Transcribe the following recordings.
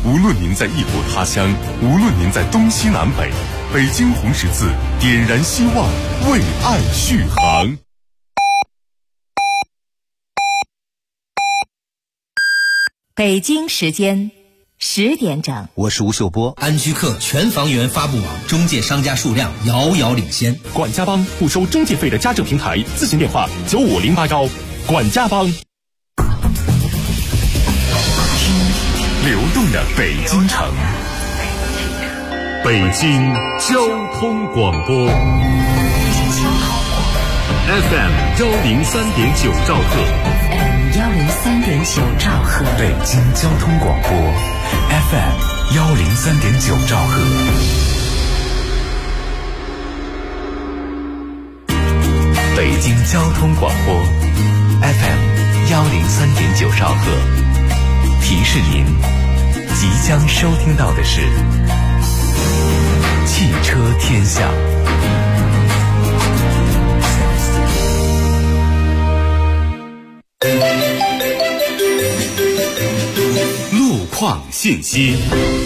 无论您在异国他乡，无论您在东西南北，北京红十字点燃希望，为爱续航。 北京时间10点整， 我是吴秀波。 安居客全房源发布网中介商家数量遥遥领先。 管家帮不收中介费的家政平台，咨询电话95081。管家帮。 流动的北京城，北京交通广播 FM 103.9兆赫 103.9兆赫， 北京交通广播 FM 103.9兆赫。北京交通广播 FM 103.9兆赫，提示您即将收听到的是汽车天下。 路况信息。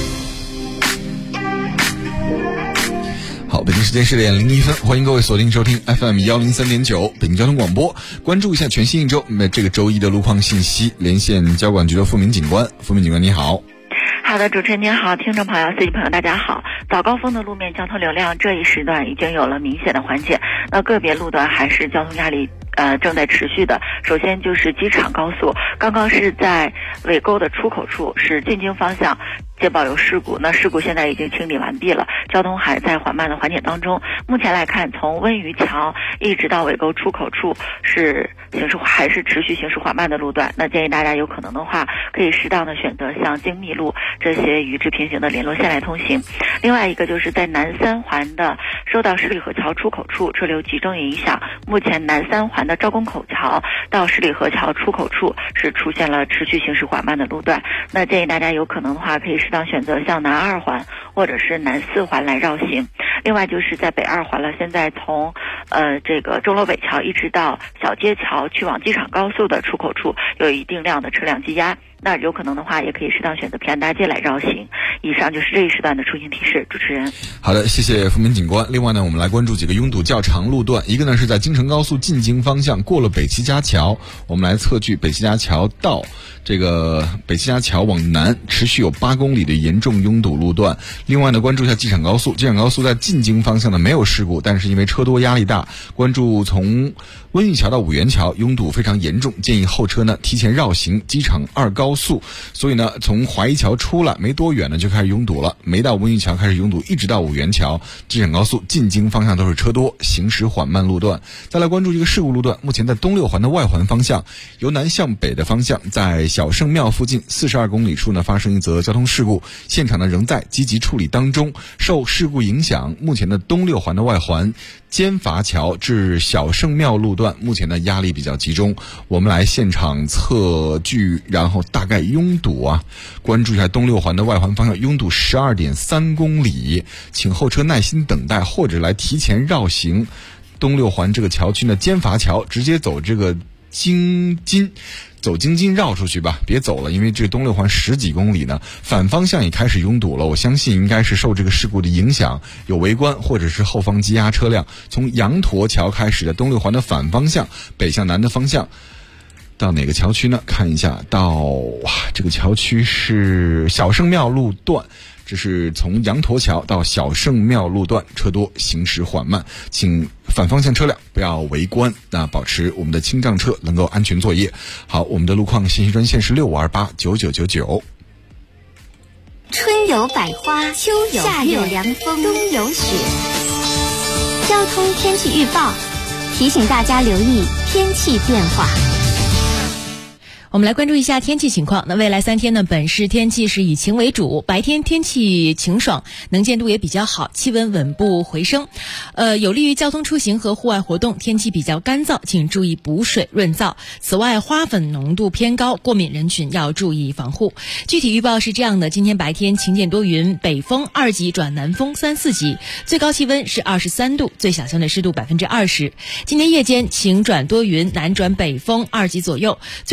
好，北京时间10点01分，欢迎各位锁定收听 FM 103.9北京交通广播，关注一下全新一周这个周一的路况信息，连线交管局的付明警官。付明警官你好。 好的，主持人您好，听众朋友、司机朋友大家好。早高峰的路面交通流量这一时段已经有了明显的缓解，那个别路段还是交通压力正在持续的。首先就是机场高速，刚刚是在尾沟的出口处是进京方向接报有事故，那事故现在已经清理完毕了，交通还在缓慢的缓解当中。目前来看，从温榆桥一直到尾沟出口处还是持续行驶缓慢的路段，那建议大家有可能的话可以适当的选择像京密路这些与之平行的联络线来通行。另外一个就是在南三环的受到十里河桥出口处车流集中影响，目前南三环的招工口桥到十里河桥出口处是出现了持续行驶缓慢的路段，那建议大家有可能的话可以适当选择像南二环或者是南四环来绕行。另外就是在北二环了，现在从这个钟楼北桥一直到小街桥去往机场高速的出口处有一定量的车辆积压，那有可能的话也可以适当选择平安大街来绕行。以上就是这一时段的出行提示，主持人。 好的，谢谢付明警官。另外呢，我们来关注几个拥堵较长路段，一个呢是在京承高速进京方向过了北齐家桥，我们来测距北齐家桥到这个北齐家桥往南持续有8公里的严重拥堵路段。另外呢，关注一下机场高速，机场高速在进京方向呢没有事故，但是因为车多压力大，关注从温榆桥到五元桥拥堵非常严重，建议后车呢提前绕行机场2高速。所以呢，从华一桥出来没多远呢就开始拥堵了，没到温榆桥开始拥堵，一直到五元桥。机场高速进京方向都是车多，行驶缓慢路段。再来关注一个事故路段，目前在东六环的外环方向，由南向北的方向，在小圣庙附近42公里处呢发生一则交通事故，现场呢仍在积极处理当中。受事故影响，目前的东六环的外环尖筏桥至小圣庙路段目前的压力比较集中，我们来现场测距，然后大概拥堵关注一下东六环的外环方向拥堵12.3公里，请后车耐心等待，或者来提前绕行东六环这个桥区呢尖筏桥，直接走这个京津绕出去吧，别走了，因为这东六环10几公里呢，反方向也开始拥堵了。我相信应该是受这个事故的影响，有围观或者是后方积压车辆。从羊驼桥开始的东六环的反方向，北向南的方向，到哪个桥区呢？看一下，到这个桥区是小圣庙路段。这是从羊驼桥到小圣庙路段车多，行驶缓慢，请反方向车辆不要围观，那保持我们的清障车能够安全作业。好，我们的路况信息专线是65289999。 春有百花，秋有夏有凉风，冬有雪。交通天气预报提醒大家留意天气变化。 我们来关注一下天气情况。那未来3天呢，本市天气是以晴为主，白天天气晴爽，能见度也比较好，气温稳步回升，有利于交通出行和户外活动。天气比较干燥，请注意补水润燥。此外，花粉浓度偏高，过敏人群要注意防护。具体预报是这样的：今天白天晴间多云，北风2级转南风3、4级，最高气温是23度，最小相对湿度20%。今天夜间晴转多云，南转北风2级左右，最低气温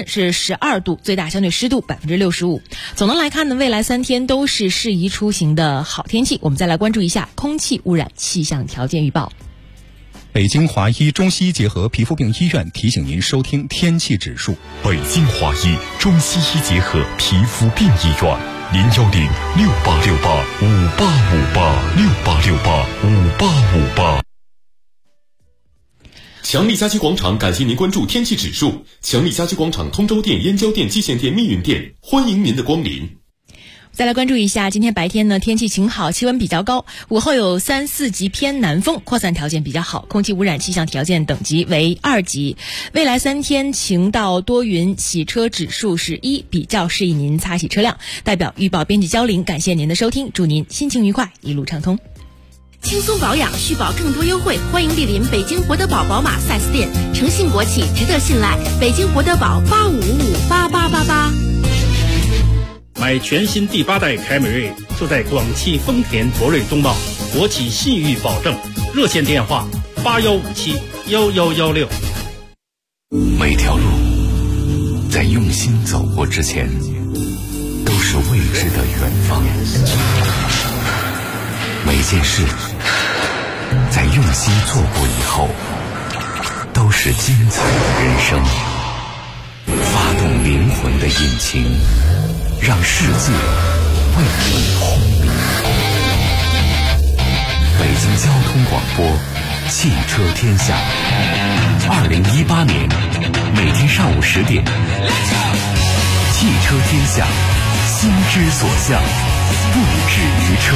天是12度，最大相对湿度65%。总的来看呢，未来3天都是适宜出行的好天气。我们再来关注一下空气污染气象条件预报。 北京华医中西医结合皮肤病医院提醒您收听天气指数。 北京华医中西医结合皮肤病医院，0106868585858，68685858。强力家居广场感谢您关注天气指数。强力家居广场通州店、燕郊店、蓟县店、密云店，欢迎您的光临。 再来关注一下，今天白天呢天气晴好，气温比较高，午后有3、4级偏南风，扩散条件比较好，空气污染气象条件等级为2级。未来3天晴到多云，洗车指数是1，比较适宜您擦洗车辆。代表预报编辑焦玲，感谢您的收听，祝您心情愉快，一路畅通。 轻松保养，续保更多优惠，欢迎莅临北京博德堡宝马 4S 店，诚信国企，值得信赖。北京博德堡85558888。 买全新第8代凯美瑞，就在广汽丰田博瑞东茂，国企信誉保证。热线电话81571116。 每条路在用心走过之前，都是未知的远方。每件事在用心做过以后，都是精彩的人生。发动灵魂的引擎，让世界为你轰鸣。北京交通广播，汽车天下。2018年每天上午10点，汽车天下，心之所向，不止于车。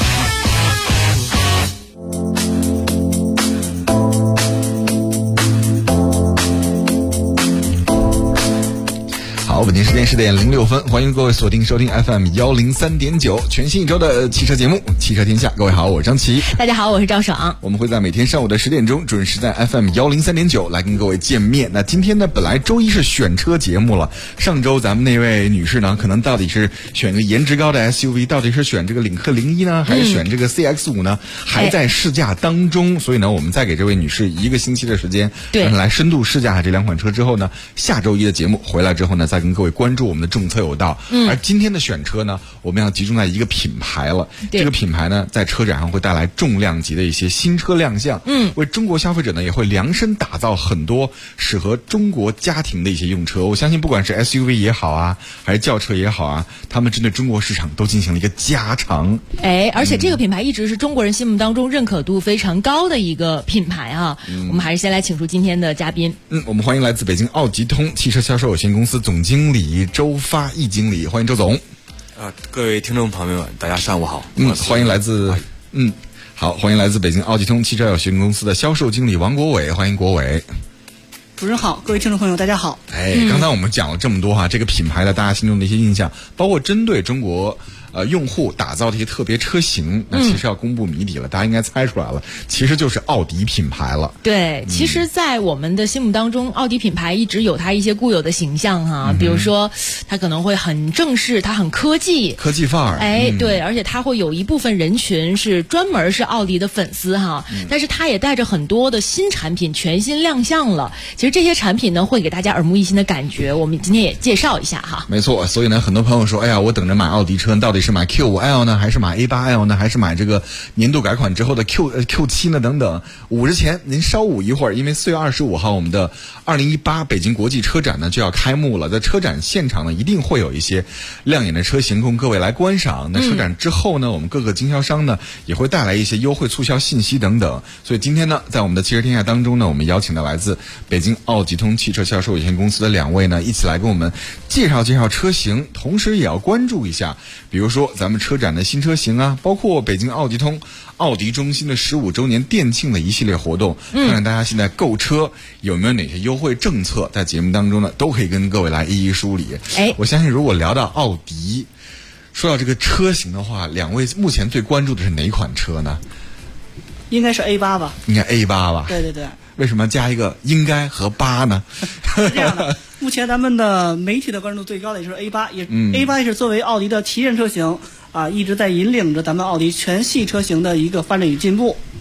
好，北京时间10点06分，欢迎各位锁定收听 FM 103.9，全新一周的汽车节目《汽车天下》。各位好，我是张琪。 大家好，我是赵爽。 我们会在每天上午的10点钟准时在 FM 103.9来跟各位见面。那今天呢，本来周一是选车节目了，上周咱们那位女士呢，可能到底是选个颜值高的 SUV， 到底是选这个领克01呢，还是选这个 CX5 呢？还在试驾当中，所以呢，我们再给这位女士1个星期的时间，对，来深度试驾这2款车之后呢，下周一的节目回来之后呢，再跟各位关注我们的政策有道。而今天的选车呢，我们要集中在一个品牌了。这个品牌呢，在车展上会带来重量级的一些新车亮相，为中国消费者呢也会量身打造很多适合中国家庭的一些用车。我相信不管是 SUV 也好啊，还是轿车也好啊，他们针对中国市场都进行了一个加长。 而且这个品牌一直是中国人心目当中认可度非常高的一个品牌啊。我们还是先来请出今天的嘉宾。 我们欢迎来自北京奥吉通汽车销售有限公司总经理周发义经理，欢迎周总。 各位听众朋友们，大家上午好。 欢迎来自欢迎来自北京奥吉通汽车有限公司的销售经理王国伟，欢迎国伟。 主持人好，各位听众朋友大家好。 刚才我们讲了这么多哈，这个品牌的大家心中的一些印象，包括针对中国用户打造的一些特别车型，那其实要公布谜底了，大家应该猜出来了，其实就是奥迪品牌了。 对，其实在我们的心目当中，奥迪品牌一直有它一些固有的形象哈，比如说它可能会很正式，它很科技范儿。 对，而且它会有一部分人群是专门是奥迪的粉丝哈，但是它也带着很多的新产品全新亮相了。其实这些产品呢，会给大家耳目一新的感觉，我们今天也介绍一下哈。 没错，所以呢，很多朋友说，哎呀，我等着买奥迪车，到底是买 Q5L 呢，还是买 A8L 呢，还是买这个年度改款之后的 Q7 呢？等等。午之前您稍捂一会儿，因为4月25号我们的2018北京国际车展呢就要开幕了，在车展现场呢一定会有一些亮眼的车型供各位来观赏。那车展之后呢，我们各个经销商呢也会带来一些优惠促销信息等等。所以今天呢，在我们的汽车天下当中呢，我们邀请了来自北京奥吉通汽车销售有限公司的2位呢，一起来跟我们介绍车型，同时也要关注一下，比如说咱们车展的新车型啊，包括北京奥吉通奥迪中心的15周年店庆的一系列活动，看看大家现在购车有没有哪些优惠政策，在节目当中呢都可以跟各位来一一梳理。我相信如果聊到奥迪，说到这个车型的话，2位目前最关注的是哪款车呢？ 应该是 A8 吧。 应该 A8 吧。 对对对。 为什么加一个应该和8呢？ 是这样的，目前咱们的媒体的关注度最高的也就是 A8， A8 也是作为奥迪的旗舰车型啊，一直在引领着咱们奥迪全系车型的一个发展与进步。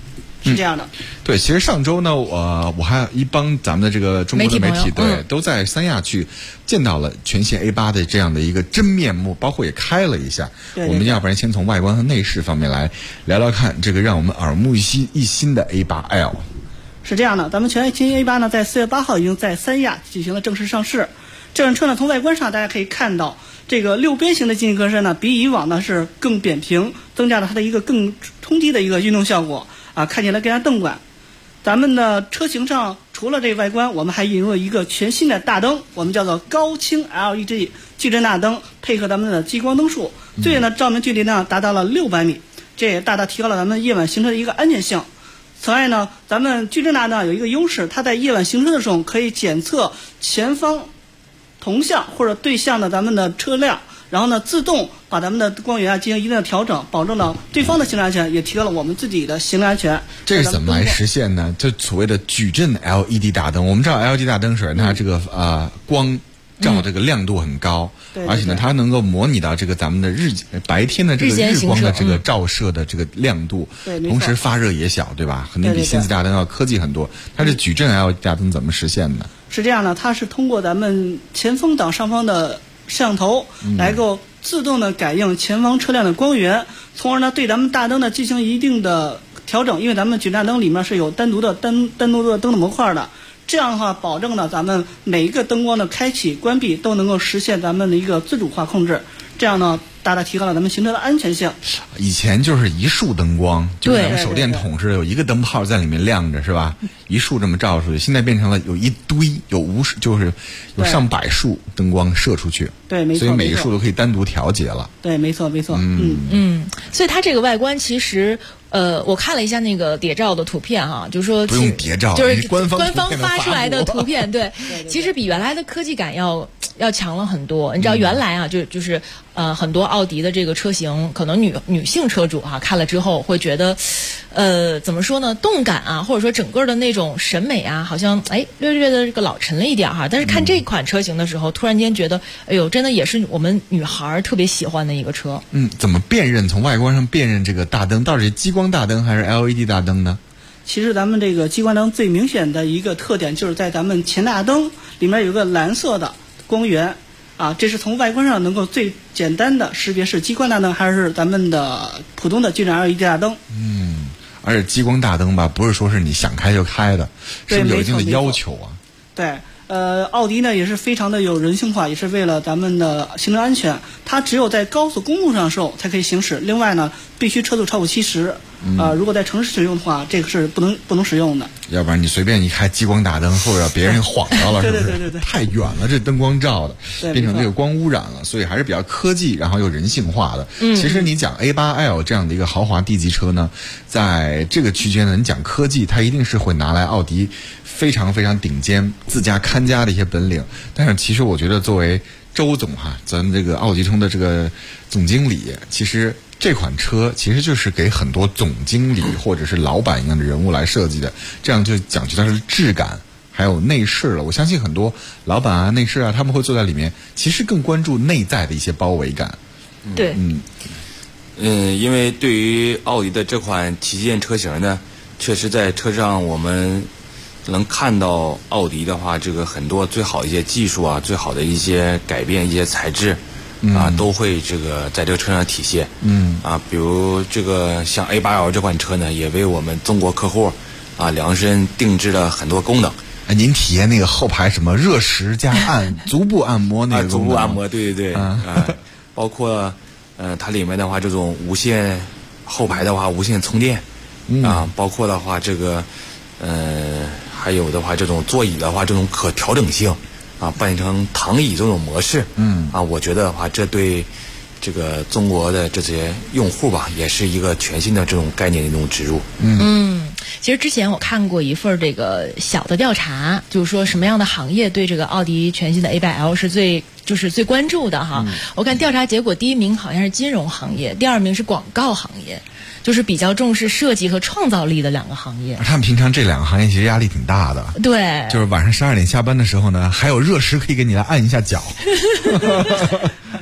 是这样的。 对，其实上周呢，我还一帮咱们的这个中国的媒体对，都在三亚去见到了全新 A8 的这样的一个真面目，包括也开了一下。我们要不然先从外观和内饰方面来聊聊看，这个让我们耳目一新的 A8L。 是这样的，咱们全新 A8 呢，在4月8号已经在三亚进行了正式上市。这辆车呢，从外观上大家可以看到，这个6边形的进气格栅呢，比以往呢是更扁平，增加了它的一个更冲击的一个运动效果啊，看起来更加动感。咱们的车型上除了这个外观，我们还引入了一个全新的大灯，我们叫做高清 LED 矩阵大灯，配合咱们的激光灯束，最远的照明距离呢达到了600米，这也大大提高了咱们夜晚行车的一个安全性。此外呢，咱们矩阵大灯有一个优势，它在夜晚行车的时候可以检测前方同向或者对向的咱们的车辆，然后呢自动把咱们的光源进行一定的调整，保证了对方的行车安全，也提高了我们自己的行车安全。 这是怎么来实现呢？就所谓的矩阵 LED 大灯，我们知道 LED 大灯是它这个光照这个亮度很高，而且呢它能够模拟到这个咱们的白天的这个日光的这个照射的这个亮度，同时发热也小，对吧？肯定比氙气大灯要科技很多。它这矩阵 LED 大灯怎么实现的？ 是这样的，它是通过咱们前风挡上方的摄像头来够自动的感应前方车辆的光源，从而呢对咱们大灯呢进行一定的调整，因为咱们矩阵大灯里面是有单独的灯的模块的。这样的话，保证了咱们每一个灯光的开启、关闭都能够实现咱们的一个自主化控制，这样呢，大大提高了咱们行车的安全性。 以前就是一束灯光，就像手电筒似的，有一个灯泡在里面亮着，是吧？一束这么照出去，现在变成了有一堆，就是有上百束灯光射出去。 对，没错。 所以每一束都可以单独调节了。 对，没错。 所以它这个外观其实。我看了一下那个谍照的图片哈，就是说不用谍照， 就是官方发出来的图片，对，其实比原来的科技感要强了很多。你知道原来啊，就是很多奥迪的这个车型，可能女性车主哈看了之后会觉得，怎么说呢，动感啊，或者说整个的那种审美啊，好像略略的这个老沉了一点哈。但是看这款车型的时候，突然间觉得，哎呦，真的也是我们女孩特别喜欢的一个车。 怎么辨认？从外观上辨认这个大灯到底是激光大灯还是 LED 大灯呢？ 其实咱们这个激光灯最明显的一个特点就是在咱们前大灯里面有个蓝色的光源啊，这是从外观上能够最简单的识别是激光大灯还是咱们的普通的矩阵 LED 大灯。 而且激光大灯吧，不是说是你想开就开的，是不是有一定的要求啊？ 对。奥迪呢也是非常的有人性化，也是为了咱们的行车安全，它只有在高速公路上才可以行驶。另外呢，必须车速超过70。如果在城市使用的话，这个是不能使用的。 要不然你随便一开激光大灯，或者别人晃到了，是不是？ 对， 太远了，这灯光照的变成这个光污染了，所以还是比较科技，然后又人性化的。其实你讲 A8L 这样的一个豪华 D 级车呢，在这个区间呢，你讲科技，它一定是会拿来奥迪非常非常顶尖、自家看家的一些本领。但是其实我觉得，作为周总哈，咱们这个奥迪通的这个总经理，其实这款车其实就是给很多总经理或者是老板一样的人物来设计的，这样就讲究它是质感还有内饰了。我相信很多老板啊、内饰啊，他们会坐在里面，其实更关注内在的一些包围感。 对， 因为对于奥迪的这款旗舰车型呢，确实在车上我们能看到奥迪的话，这个很多最好的一些技术啊，最好的一些改变、一些材质啊，都会这个在这个车上体现。比如这个像 A8L 这款车呢，也为我们中国客户啊量身定制了很多功能。 您体验那个后排什么热石加足部按摩那个足部按摩，对包括它里面的话这种无线后排的话无线充电包括的话这个还有的话这种座椅的话这种可调整性变成躺椅这种模式我觉得的话这对这个中国的这些用户吧也是一个全新的这种概念的一种植入。 其实之前我看过一份这个小的调查，就是说什么样的行业对这个奥迪全新的 A8L 是最关注的哈。我看调查结果，第一名好像是金融行业，第二名是广告行业，就是比较重视设计和创造力的两个行业。 他们平常这两个行业其实压力挺大的。 对， 就是晚上12点下班的时候呢，还有热石可以给你来按一下脚。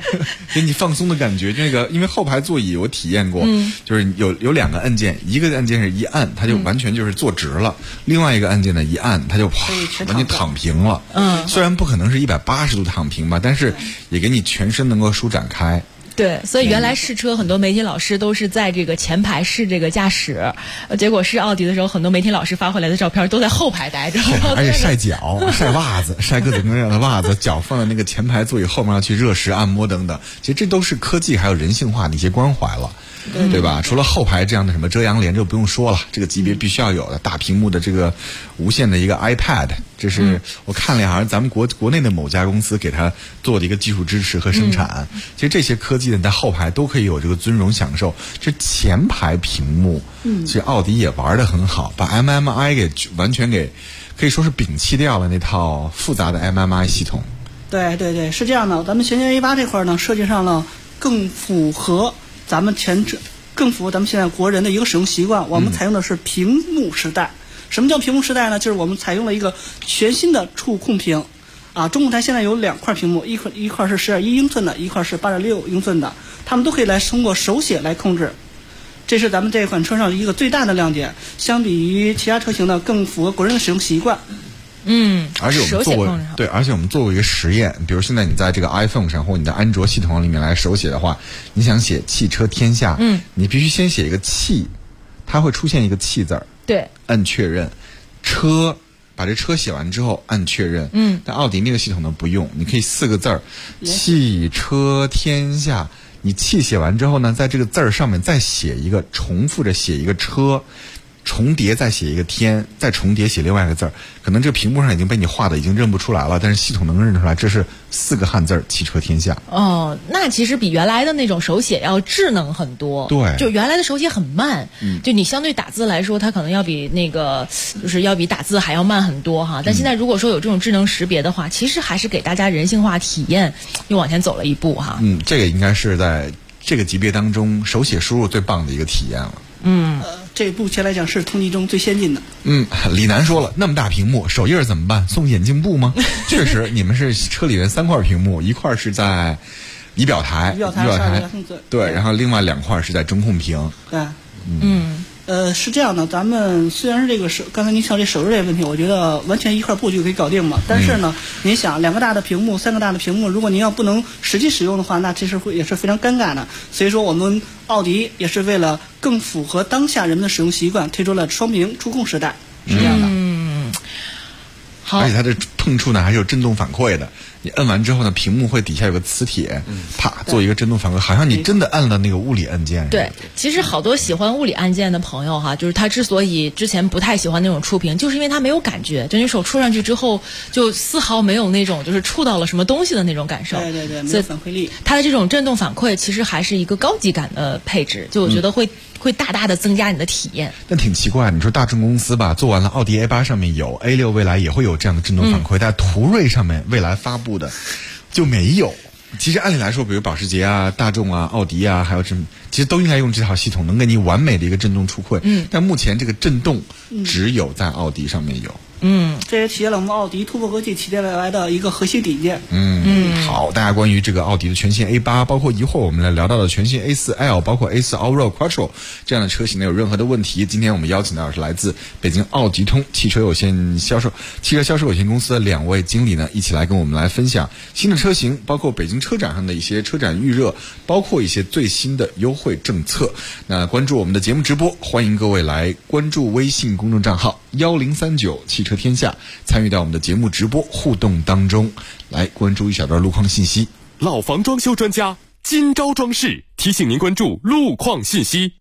给你放松的感觉。这个因为后排座椅我体验过，就是有2个按键，一个按键是一按它就完全就是坐直了，另外一个按键呢一按它就完全躺平了。虽然不可能是180度躺平吧，但是也给你全身能够舒展开。 对，所以原来试车很多媒体老师都是在这个前排试这个驾驶，结果试奥迪的时候，很多媒体老师发回来的照片都在后排待着， 而且晒脚、晒袜子、晒各种各样的袜子，脚放在那个前排座椅后面要去热食按摩等等。其实这都是科技还有人性化的一些关怀了。对吧？除了后排这样的什么遮阳帘，这不用说了，这个级别必须要有的大屏幕的这个无线的一个 iPad， 这是我看了好像咱们国内的某家公司给它做的一个技术支持和生产。其实这些科技呢，在后排都可以有这个尊荣享受。这前排屏幕，其实奥迪也玩得很好，把 MMI 给完全给可以说是摒弃掉了那套复杂的 MMI 系统。 对，是这样的。咱们全新 A8 这块呢，设计上了更符合咱们现在国人的一个使用习惯，我们采用的是屏幕时代。什么叫屏幕时代呢？就是我们采用了一个全新的触控屏。中控台现在有2块屏幕，一块是12.1英寸的，一块是8.6英寸的，它们都可以通过手写来控制。这是咱们这款车上一个最大的亮点，相比于其他车型呢，更符合国人的使用习惯。 而且我们做过一个实验，比如现在你在这个 iPhone 上或你的安卓系统里面来手写的话，你想写汽车天下，你必须先写一个汽，它会出现一个汽字儿， 对， 按确认。车，把这车写完之后按确认。但奥迪那个系统呢不用，你可以4个字儿，汽车天下。你汽写完之后呢，在这个字儿上面再写一个，重复着写一个车。重叠再写一个天，再重叠写另外一个字儿，可能这个屏幕上已经被你画的已经认不出来了，但是系统能认出来，这是4个汉字儿，汽车天下。 那其实比原来的那种手写要智能很多。 对， 就原来的手写很慢，就你相对打字来说，它可能要比就是要比打字还要慢很多哈。但现在如果说有这种智能识别的话，其实还是给大家人性化体验又往前走了一步哈。 这个应该是在这个级别当中手写输入最棒的一个体验了。 这目前来讲是同级中最先进的。 李楠说了，那么大屏幕，手印怎么办？送眼镜布吗？确实，你们是车里面3块屏幕，一块是在仪表台，对，然后另外2块是在中控屏。 对，是这样的，咱们虽然是这个刚才您讲这手势这个问题，我觉得完全一块布就可以搞定嘛。但是呢，您想2个大的屏幕、3个大的屏幕，如果您要不能实际使用的话，那其实也是非常尴尬的。所以说，我们奥迪也是为了更符合当下人们的使用习惯，推出了双屏触控时代，是这样的。 好， 而且它这碰触呢还是有震动反馈的，你摁完之后呢，屏幕会底下有个磁铁，啪做一个震动反馈，好像你真的按了那个物理按键。 对，其实好多喜欢物理按键的朋友哈，就是他之所以之前不太喜欢那种触屏，就是因为他没有感觉，就你手触上去之后，就丝毫没有那种就是触到了什么东西的那种感受。 对，没有反馈力。 它的这种震动反馈其实还是一个高级感的配置，就我觉得会大大的增加你的体验。 但挺奇怪，你说大众公司吧，做完了奥迪 A8 上面有 A6，未来也会有这样的震动反馈，但途锐上面未来发布的就没有。其实按理来说，比如保时捷啊、大众啊、奥迪啊，还有其实都应该用这套系统，能给你完美的一个震动触控。但目前这个震动只有在奥迪上面有。 这也体现了我们奥迪突破科技企业未来的一个核心理念。 好，大家关于这个奥迪的全新 A8， 包括一会儿我们来聊到的全新 A4L， 包括 A4 Allroad Quattro 这样的车型呢，有任何的问题，今天我们邀请到的是来自北京奥迪通汽车销售有限公司的2位经理呢，一起来跟我们来分享新的车型，包括北京车展上的一些车展预热，包括一些最新的优惠政策。那关注我们的节目直播，欢迎各位来关注微信公众账号1039汽车天下，参与到我们的节目直播互动当中，来关注一小段路况信息。 老房装修专家金招装饰提醒您关注路况信息。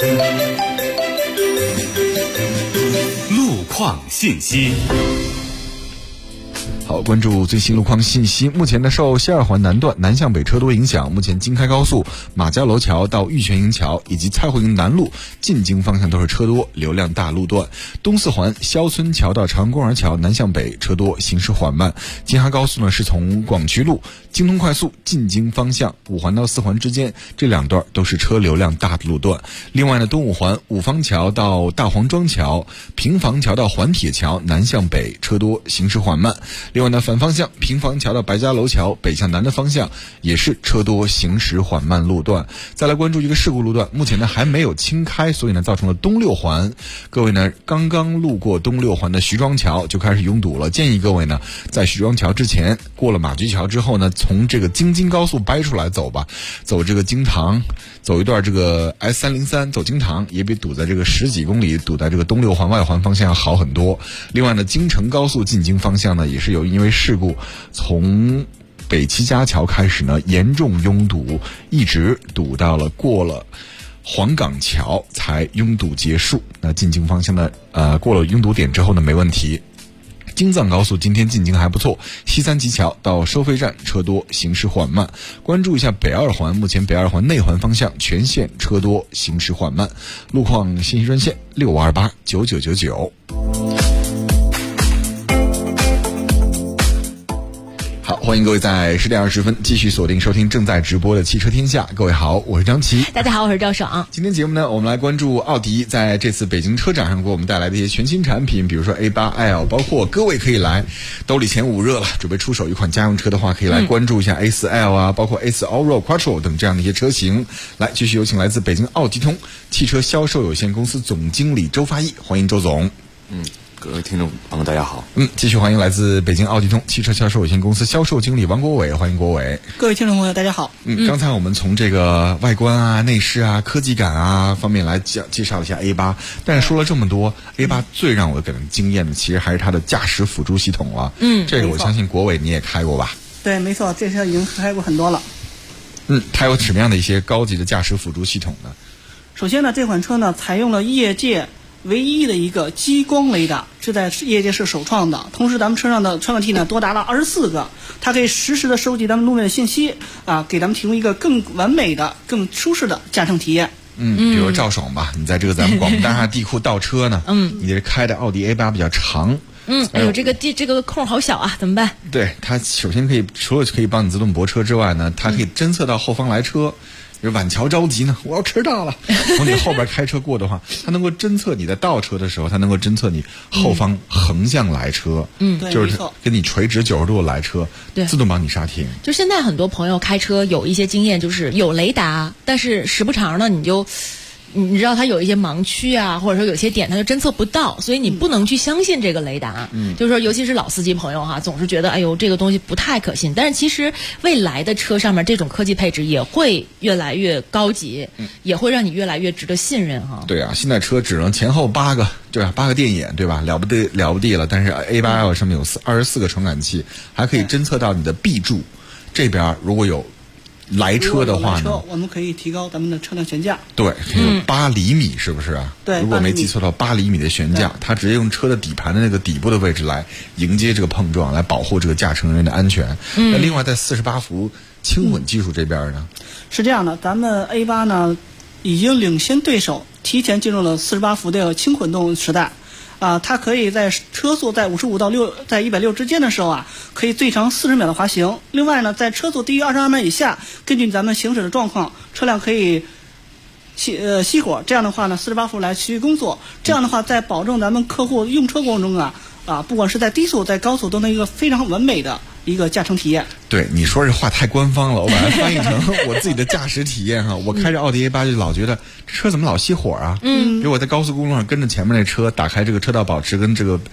路况信息。 好，关注最新路况信息。目前呢，受西二环南段南向北车多影响，目前京开高速马家楼桥到玉泉营桥以及蔡慧营南路进京方向都是车多，流量大路段。东四环肖村桥到长安公园桥南向北车多，行驶缓慢。京哈高速呢是从广渠路京通快速进京方向5环到4环之间，这2段都是车流量大的路段。另外呢，东五环五方桥到大黄庄桥、平房桥到环铁桥南向北车多，行驶缓慢。 另外呢，反方向平房桥到白家楼桥北向南的方向也是车多，行驶缓慢路段。再来关注一个事故路段，目前呢还没有清开，所以呢造成了东六环。各位呢刚刚路过东六环的徐庄桥就开始拥堵了，建议各位呢在徐庄桥之前过了马驹桥之后呢，从这个京津高速掰出来走吧，走这个京塘，走一段这个 S303，走京塘也比堵在这个10几公里堵在这个东六环外环方向要好很多。另外呢，京承高速进京方向呢也是因为事故，从北七家桥开始呢严重拥堵，一直堵到了过了黄岗桥才拥堵结束。那进京方向呢过了拥堵点之后呢没问题。京藏高速今天进京还不错，西三旗桥到收费站车多，行驶缓慢。关注一下北二环，目前北二环内环方向全线车多，行驶缓慢。路况信息专线65289999。好，欢迎各位在10点20分继续锁定收听正在直播的汽车天下。各位好，我是张琪。 大家好，我是赵爽。 今天节目呢，我们来关注奥迪在这次北京车展上给我们带来的一些全新产品，比如说 A8L， 包括各位可以来兜里钱捂热了，准备出手一款家用车的话，可以来关注一下 A4L 啊，包括 A4 Allroad Quattro 等这样的一些车型。来，继续有请来自北京奥迪通汽车销售有限公司总经理周发义，欢迎周总。 各位听众朋友大家好。 继续欢迎来自北京奥迪通汽车销售有限公司销售经理王国伟，欢迎国伟。 各位听众朋友大家好。 刚才我们从这个外观啊、内饰啊、科技感啊方面来介绍一下 A8， 但是说了这么多，A8 最让我感到惊艳的其实还是它的驾驶辅助系统了。这个我相信国伟你也开过吧？ 对，没错，这车已经开过很多了。 它有什么样的一些高级的驾驶辅助系统呢？ 首先呢，这款车呢采用了业界唯一的一个激光雷达，这在业界是首创的。同时咱们车上的传感器呢多达了24个，它可以实时的收集咱们路面的信息啊，给咱们提供一个更完美的、更舒适的驾乘体验。 比如赵爽吧，你在这个咱们广播大厦地库倒车呢，你这开的奥迪 A8 比较长。 哎呦，这个空好小啊，怎么办？ 对，它首先除了可以帮你自动泊车之外呢，它可以侦测到后方来车。晚桥着急呢，我要迟到了。从你后边开车过的话，它能够侦测你在倒车的时候，它能够侦测你后方横向来车，就是跟你垂直90度来车，自动帮你刹停。 就现在很多朋友开车有一些经验，就是有雷达，但是时不常呢，你知道它有一些盲区啊，或者说有些点它就侦测不到，所以你不能去相信这个雷达。就是说尤其是老司机朋友哈，总是觉得哎呦这个东西不太可信。但是其实未来的车上面这种科技配置也会越来越高级，也会让你越来越值得信任哈。 对啊，现在车只能前后8个电眼，对吧？了不地了。但是 A8L 上面有24个传感器，还可以侦测到你的 B 柱这边如果有来车的话呢， 我们可以提高咱们的车辆悬架。 对，有8厘米，是不是啊？ 对， 如果没记错到8厘米的悬架，它直接用车的底盘的那个底部的位置来迎接这个碰撞，来保护这个驾乘人员的安全。那另外在48伏轻混技术这边呢，是这样的，咱们 A8 呢已经领先对手，提前进入了48伏的轻混动时代。它可以在车速在55到160之间的时候啊，可以最长40秒的滑行。另外呢，在车速低于22秒以下，根据咱们行驶的状况，车辆可以熄火。这样的话呢，48伏来持续工作。这样的话，在保证咱们客户用车过程中不管是在低速在高速，都能一个非常完美的一个驾乘体验。 对，你说这话太官方了，我把它翻译成我自己的驾驶体验哈。我开着奥迪 A8 就老觉得这车怎么老熄火啊？比如我在高速公路上跟着前面那车，打开这个车道保持跟这个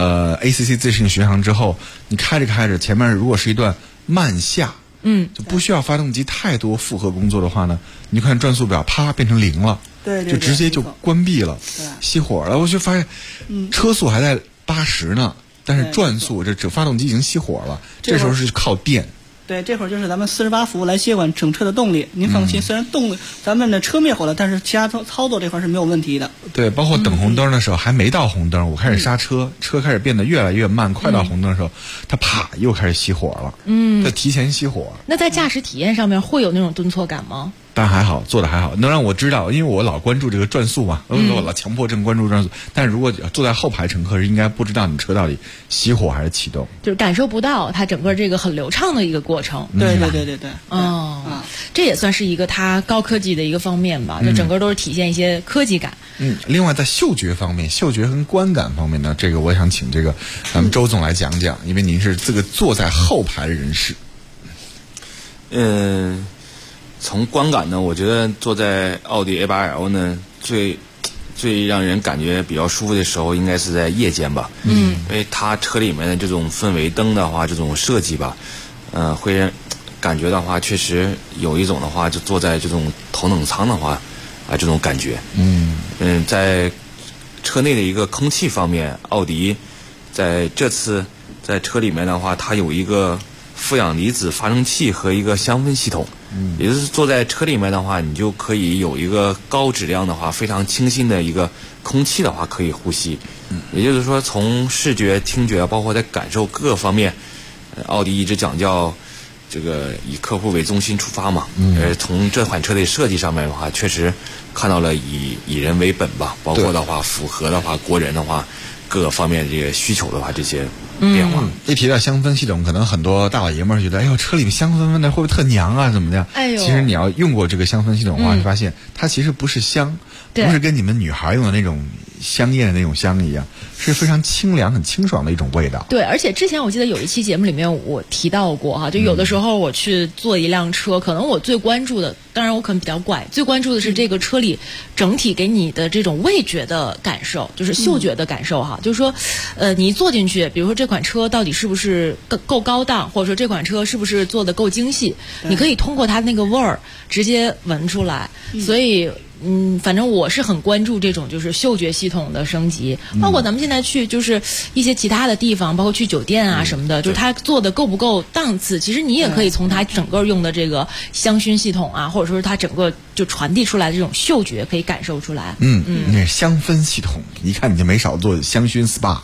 ACC 自适应巡航之后，你开着前面如果是一段慢下，就不需要发动机太多负荷工作的话呢，你就看转速表啪变成0了， 对， 就直接就关闭了，熄火了。我就发现车速还在80呢。但是转速这发动机已经熄火了，这时候是靠电。 对，这会儿就是咱们48伏来接管整车的动力。您放心，虽然咱们的车灭火了，但是其他操作这块是没有问题的。 对，包括等红灯的时候，还没到红灯，我开始刹车，车开始变得越来越慢，快到红灯的时候，它啪又开始熄火了。它提前熄火。 那在驾驶体验上面会有那种顿挫感吗？ 但还好，做的还好，能让我知道，因为我老关注这个转速嘛，我老强迫症关注转速。但如果坐在后排乘客是应该不知道你车到底熄火还是启动， 就是感受不到它整个这个很流畅的一个过程。 对。 这也算是一个它高科技的一个方面吧，就整个都是体现一些科技感。 另外在嗅觉方面，嗅觉跟观感方面呢，这个我想请这个咱们周总来讲讲，因为您是这个坐在后排的人士。 从观感呢，我觉得坐在奥迪 A8L 呢，最让人感觉比较舒服的时候，应该是在夜间吧。因为它车里面的这种氛围灯的话，这种设计吧，会让感觉的话，确实有一种的话，就坐在这种头等舱的话，这种感觉。在车内的一个空气方面，奥迪在这次在车里面的话，它有一个负氧离子发生器和一个香氛系统。也就是坐在车里面的话，你就可以有一个高质量的话，非常清新的一个空气的话可以呼吸。也就是说，从视觉、听觉，包括在感受各个方面，奥迪一直讲究这个以客户为中心出发嘛。从这款车的设计上面的话，确实看到了以人为本吧，包括的话符合的话国人的话各个方面这个需求的话这些变化。 一提到香氛系统，可能很多大老爷们儿觉得，哎呦，车里面香氛氛的会不会特娘啊？怎么样？其实你要用过这个香氛系统的话，会发现它其实不是香，不是跟你们女孩用的那种香艳的那种香一样，是非常清凉、很清爽的一种味道。 对，而且之前我记得有一期节目里面我提到过哈，就有的时候我去坐一辆车，可能我最关注的，当然我可能比较怪，最关注的是这个车里整体给你的这种味觉的感受，就是嗅觉的感受哈。就是说，你一坐进去，比如说这款车到底是不是够高档，或者说这款车是不是做的够精细，你可以通过它那个味儿直接闻出来。所以反正我是很关注这种就是嗅觉系统的升级，包括咱们现在去就是一些其他的地方，包括去酒店啊什么的，就是它做的够不够档次，其实你也可以从它整个用的这个香薰系统啊，或者说是它整个就传递出来的这种嗅觉可以感受出来。 那香氛系统，一看你就没少做香薰 SPA。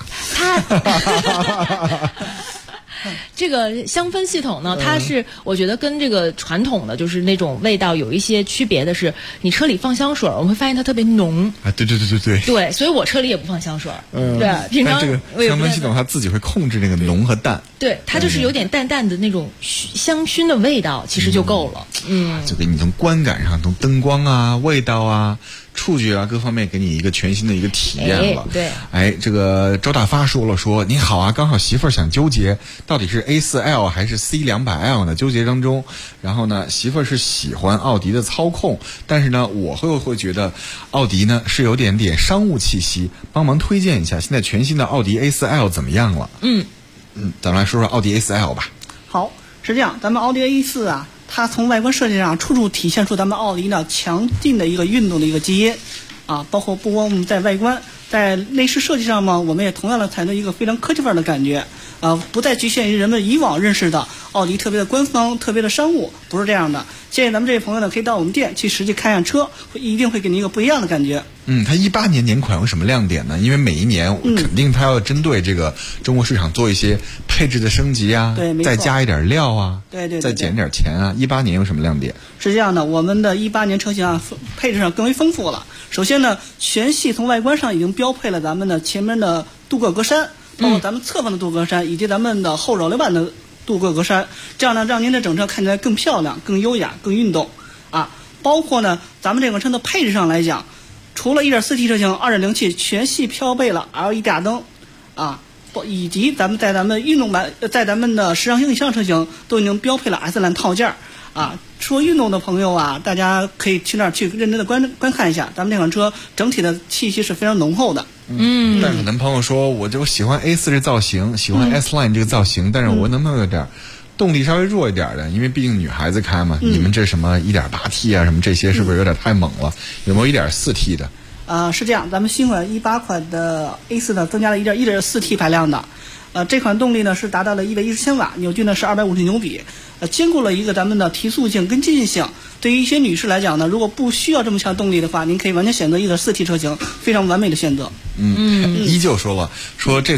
这个香氛系统呢，它是我觉得跟这个传统的就是那种味道有一些区别的是，你车里放香水，我们会发现它特别浓啊。对， 所以我车里也不放香水。对，平常这个香氛系统它自己会控制那个浓和淡。 对，它就是有点淡淡的那种香薰的味道，其实就够了。 就给你从观感上，从灯光啊、味道啊、触觉啊各方面给你一个全新的一个体验了。 对， 这个周大发说你好啊，刚好媳妇儿想纠结到底是 A4L 还是 C200L 呢？纠结当中，然后呢，媳妇儿是喜欢奥迪的操控，但是呢，我会觉得奥迪呢是有点商务气息，帮忙推荐一下现在全新的奥迪 A4L 怎么样了？咱们来说说奥迪 A4L 吧。 好，是这样，咱们奥迪 A4啊，它从外观设计上处处体现出咱们奥迪呢强劲的一个运动的一个基因啊，包括不光我们在外观，在内饰设计上嘛，我们也同样的采用一个非常科技范儿的感觉不再局限于人们以往认识的奥迪特别的官方、特别的商务，不是这样的。建议咱们这位朋友呢，可以到我们店去实际看一下车，一定会给您一个不一样的感觉。 它18年年款有什么亮点呢？因为每一年肯定它要针对这个中国市场做一些配置的升级啊， 对， 再加一点料啊， 对， 再减点钱啊。18年有什么亮点？ 是这样的，我们的18年车型啊，配置上更为丰富了。首先呢，全系从外观上已经标配了咱们的前面的镀铬格栅，包括咱们侧方的镀铬格栅，以及咱们的后扰流板的镀铬格栅，这样呢，让您的整车看起来更漂亮、更优雅、更运动啊。包括呢，咱们这个车的配置上来讲，除了 1.4T 车型，2.0T 全系标配了 LED 大灯啊，以及咱们在咱们运动版，在咱们的10万以上车型都已经标配了 S 蓝套件啊。说运动的朋友啊，大家可以去那儿去认真的观看一下，咱们这款车整体的气息是非常浓厚的。 但可能朋友说，我就喜欢 A4 这造型，喜欢 S Line 这个造型，但是我能不能有点动力稍微弱一点的？因为毕竟女孩子开嘛，你们这什么 1.8T 啊，什么这些是不是有点太猛了？有没有 1.4T 的？ 是这样，咱们新款18款的 A4 呢，增加了1.4T 排量的。这款动力呢是达到了110千瓦，扭矩呢是250牛米，兼顾了一个咱们的提速性跟经济性。对于一些女士来讲呢，如果不需要这么强动力的话，您可以完全选择1.4T 车型，非常完美的选择。 依旧说这次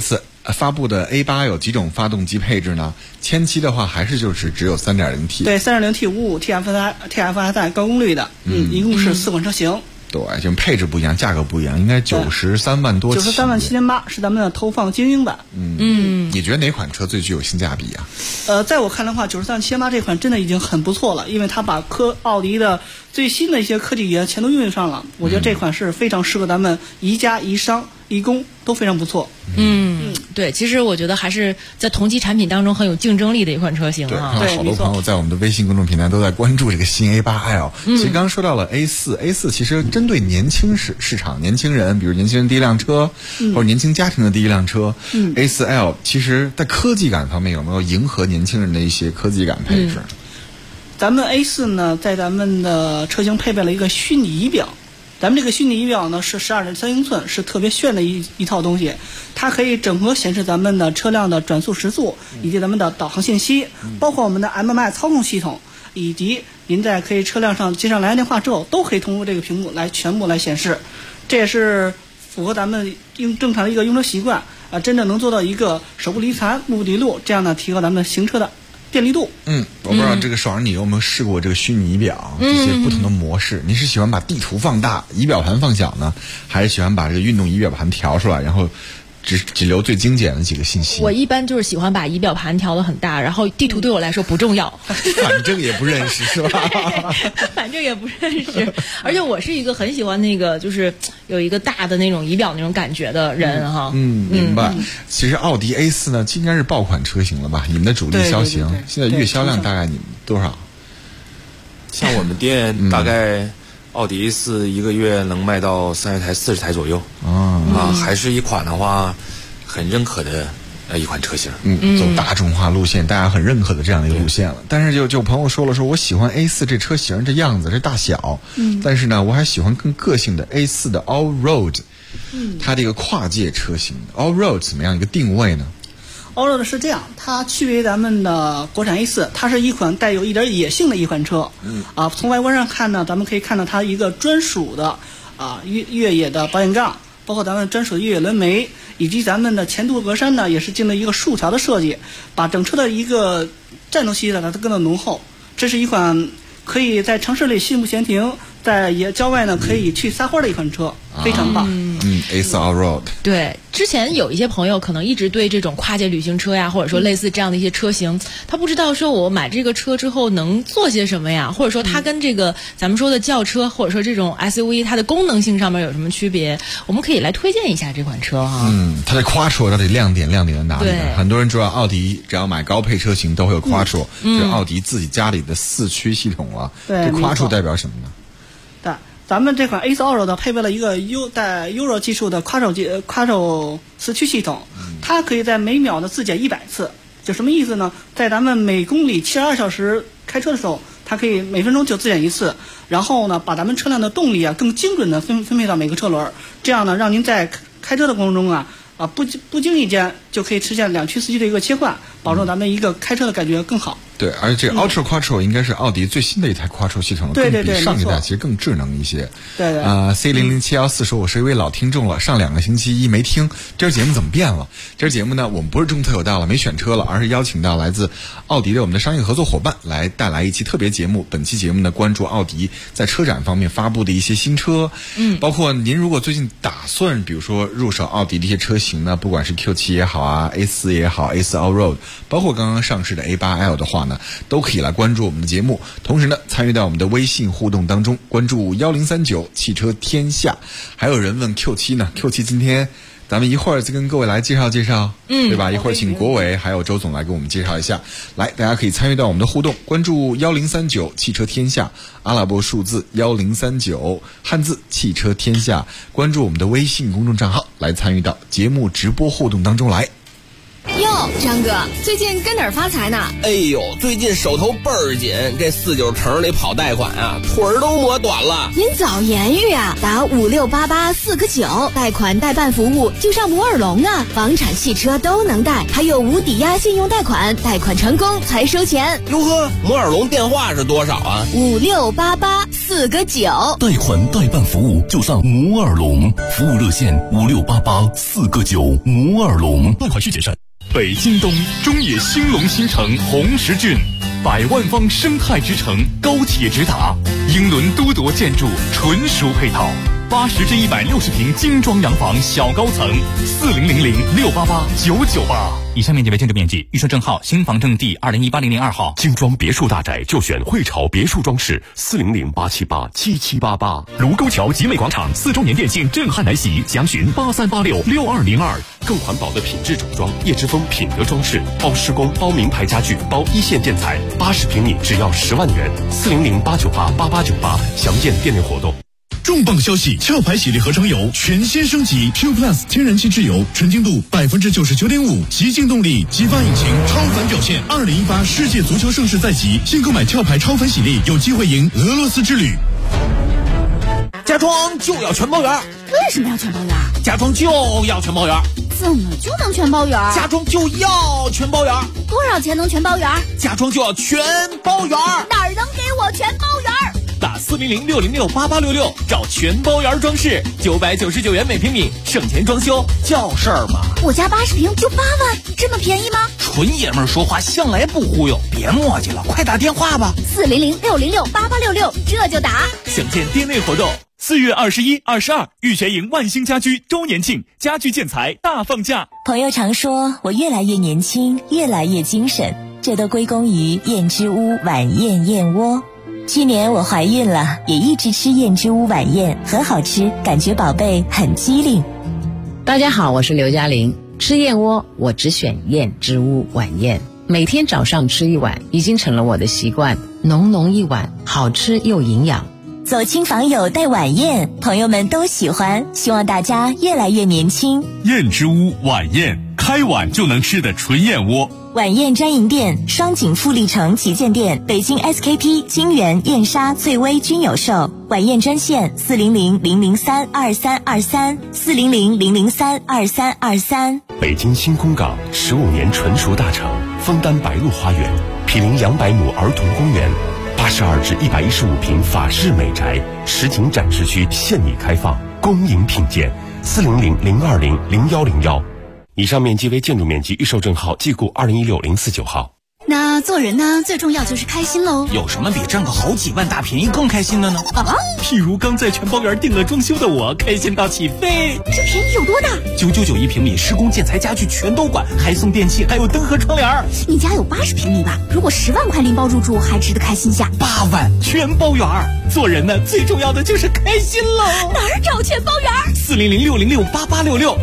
发布的 A8 有几种发动机配置呢？前期的话还是就是只有 3.0T， 对 3.0T 55 TFSI 高功率的，一共是4款车型。 对，就配置不一样，价格不一样，应该93万多起。 93万7800是咱们的投放精英版。 你觉得哪款车最具有性价比啊？ 在我看来的话，93万7800这款真的已经很不错了，因为它把奥迪的最新的一些科技也全都用上了。我觉得这款是非常适合咱们宜家、宜商、宜工都非常不错。 对，其实我觉得还是在同级产品当中很有竞争力的一款车型啊。 对，好多朋友在我们的微信公众平台都在关注这个新 A8L。其实刚刚说到了 A4 其实针对年轻市场，年轻人，比如年轻人第一辆车，或者年轻家庭的第一辆车，A4L 其实在科技感方面有没有迎合年轻人的一些科技感配置？ 咱们 A4 呢，在咱们的车型配备了一个虚拟仪表。咱们这个虚拟仪表呢是12.3英寸，是特别炫的一套东西。它可以整合显示咱们的车辆的转速、时速，以及咱们的导航信息，包括我们的 MMI 操控系统，以及您在可以车辆上接上蓝牙电话之后，都可以通过这个屏幕来全部来显示。这也是符合咱们正常的一个用车习惯啊，真正能做到一个手不离残、目不离路，这样呢提高咱们行车的便利度。 我不知道这个爽儿你有没有试过这个虚拟仪表这些不同的模式？你是喜欢把地图放大，仪表盘放小呢，还是喜欢把这个运动仪表盘调出来，然后只留最精简的几个信息？ 我一般就是喜欢把仪表盘调得很大，然后地图对我来说不重要。 反正也不认识是吧？ 反正也不认识，而且我是一个很喜欢那个就是有一个大的那种仪表那种感觉的人哈。 明白。其实奥迪 A4 呢，应该是爆款车型了吧？你们的主力销型，现在月销量大概你们多少？ 像我们店大概奥迪 A4 一个月能卖到30台、40台左右。还是一款的话很认可的一款车型。 走大众化路线，大家很认可的这样的一个路线了。但是就朋友说我喜欢 A4 这车型这样子这大小，但是呢我还喜欢更个性的 A4 的 All Road，它这个跨界车型 All Road 怎么样一个定位呢 ？Allroad 是这样，它区别于咱们的国产 A4， 它是一款带有一点野性的一款车。从外观上看呢，咱们可以看到它一个专属的越野的保险杠，包括咱们专属的越野轮眉，以及咱们的前途格栅呢，也是经历一个竖条的设计，把整车的一个战斗气息呢，它更的浓厚。这是一款可以在城市里迅速闲庭，在郊外呢可以去撒欢的一款车，非常棒。 A4 Allroad。 对，之前有一些朋友可能一直对这种跨界旅行车呀，或者说类似这样的一些车型，他不知道说我买这个车之后能做些什么呀，或者说它跟这个咱们说的轿车或者说这种 SUV 它的功能性上面有什么区别？我们可以来推荐一下这款车哈。 它的 Quattro 到底亮点在哪里呢？很多人知道奥迪只要买高配车型都会有 Quattro，就是奥迪自己家里的4驱系统了。这 Quattro 代表什么呢？ 咱们这款 A4 Allroad 配备了一个带 Euro 技术的 Quattro 4驱系统，它可以在每秒的自检100次。就什么意思呢？在咱们每公里72小时开车的时候，它可以每分钟就自检1次，然后呢，把咱们车辆的动力更精准的分配到每个车轮，这样呢，让您在开车的过程中不经意间就可以实现2驱4驱的一个切换，保证咱们一个开车的感觉更好。 对，而且 Ultra Quattro 应该是奥迪最新的一台 Quattro 系统， 对， 比上一代其实更智能一些。 对。 C00714说我是一位老听众了，上2个星期一没听，这节目怎么变了？这节目呢，我们不是中特有道了，没选车了，而是邀请到来自奥迪的我们的商业合作伙伴来带来一期特别节目。本期节目呢，关注奥迪在车展方面发布的一些新车，包括您如果最近打算比如说入手奥迪的一些车型呢，不管是 Q7 也好啊 ，A4 也好 ，A4 Allroad， 包括刚刚上市的 A8L 的话呢，都可以来关注我们的节目，同时呢，参与到我们的微信互动当中，关注1039汽车天下。还有人问 Q7 呢 ，Q7 今天咱们一会儿再跟各位来介绍介绍，对吧？一会儿请国伟还有周总来给我们介绍一下。来，大家可以参与到我们的互动，关注1039汽车天下，阿拉伯数字1039，汉字汽车天下，关注我们的微信公众账号，来参与到节目直播互动当中来。 哟， 哟，张哥，最近跟哪儿发财呢？ 哎呦，最近手头倍儿紧，这49城里跑贷款啊，腿儿都磨短了。 您早言语啊，打5688-4个9，贷款代办服务就上摩尔龙啊，房产、汽车都能贷，还有无抵押信用贷款，贷款成功才收钱。 哟呵，摩尔龙电话是多少啊 ？5688-4个9， 贷款代办服务就上摩尔龙，服务热线5688-4个9，摩尔龙，贷款需谨慎。 北京东中野兴隆新城红石郡，100万方生态之城，高铁直达，英伦都铎建筑纯属配套，80至160平精装洋房小高层，4000-688-998。 以上面积为建筑面积，预售证号新房证第2018-002号。 精装别墅大宅就选汇潮别墅装饰，400-878-7788。 卢沟桥集美广场4周年店庆震撼来袭，详询8386-6202。 更环保的品质主装，叶之峰品德装饰，包施工、包名牌家具、包一线建材，80平米只要10万元，400-898-8898。详见店内活动。 重磅消息！壳牌洗涤合成油全新升级 Pure Plus 天然气质油，纯净度99.5%，极净动力，激发引擎，超凡表现。2018世界足球盛世在即，新购买壳牌超凡洗涤，有机会赢俄罗斯之旅。 家装就要全包圆。 为什么要全包圆？ 家装就要全包圆。 怎么就能全包圆？ 家装就要全包圆。 多少钱能全包圆？ 家装就要全包圆。 哪儿能给我全包圆？ 打400-606-8866，找全包圆装饰，999元每平米，省钱装修叫事儿嘛。 我家80平就8万，这么便宜吗？ 纯爷们儿说话向来不忽悠，别磨叽了，快打电话吧。 400-606-8866，这就打。 详见店内活动。 4月21、22，玉泉营万兴家居周年庆，家居建材大放价。 朋友常说我越来越年轻，越来越精神，这都归功于燕之屋晚宴燕窝。去年我怀孕了，也一直吃燕之屋晚宴，很好吃，感觉宝贝很机灵。 大家好，我是刘嘉玲。吃燕窝我只选燕之屋晚宴，每天早上吃一碗，已经成了我的习惯。浓浓一碗，好吃又营养。 走亲访友带晚宴，朋友们都喜欢，希望大家越来越年轻。 燕之屋晚宴，开碗就能吃的纯燕窝。 晚宴专营店：双井富力城旗舰店、北京 SKP、金源、燕莎、翠微均有售。晚宴专线400-003-2323 400-003-2323。 北京新空港15年纯熟大城，枫丹白露花园，毗邻200亩儿童公园，82至115平法式美宅，实景展示区现已开放，恭迎品鉴。400-020-0101。以上面积为建筑面积，预售证号记顾2016-049号。 那做人呢，最重要就是开心喽。 有什么比占个好几万大便宜更开心的呢？譬如刚在全包园订了装修的我，开心到起飞。 这便宜有多大 ？999一平米，施工建材家具全都管，还送电器，还有灯和窗帘。 你家有80平米吧？如果10万块拎包入住，还值得开心下。 8万全包园。做人呢，最重要的就是开心喽。 哪儿找全包园 ？400-606-8866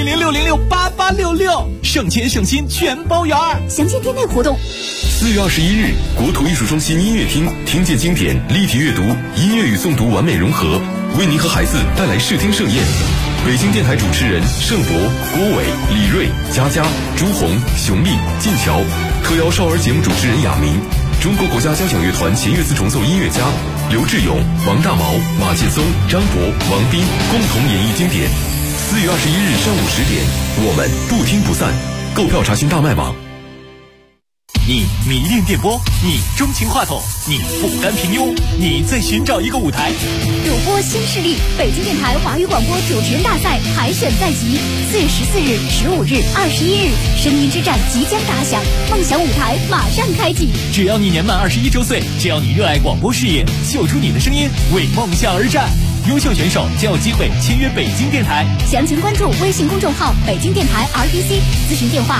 400-606-8866，省钱省心全包园。 详见店内活动。 4月21日，国土艺术中心音乐厅，听见经典，立体阅读，音乐与诵读完美融合，为您和孩子带来视听盛宴。北京电台主持人盛博、郭伟、李锐、佳佳、朱红、熊丽、进桥，特邀少儿节目主持人亚明，中国国家交响乐团弦乐四重奏音乐家刘志勇、王大毛、马劲松、张博、王斌共同演绎经典。4月21日上午10点，我们不听不散。购票查询大麦网。 你迷恋电波，你钟情话筒，你不甘平庸，你在寻找一个舞台。 主播新势力，北京电台华语广播主持人大赛海选在即，4月14日、15日、21日，声音之战即将打响，梦想舞台马上开启。 只要你年满21周岁，只要你热爱广播事业，秀出你的声音，为梦想而战。优秀选手将有机会签约北京电台。 详情关注微信公众号北京电台 RTC， 咨询电话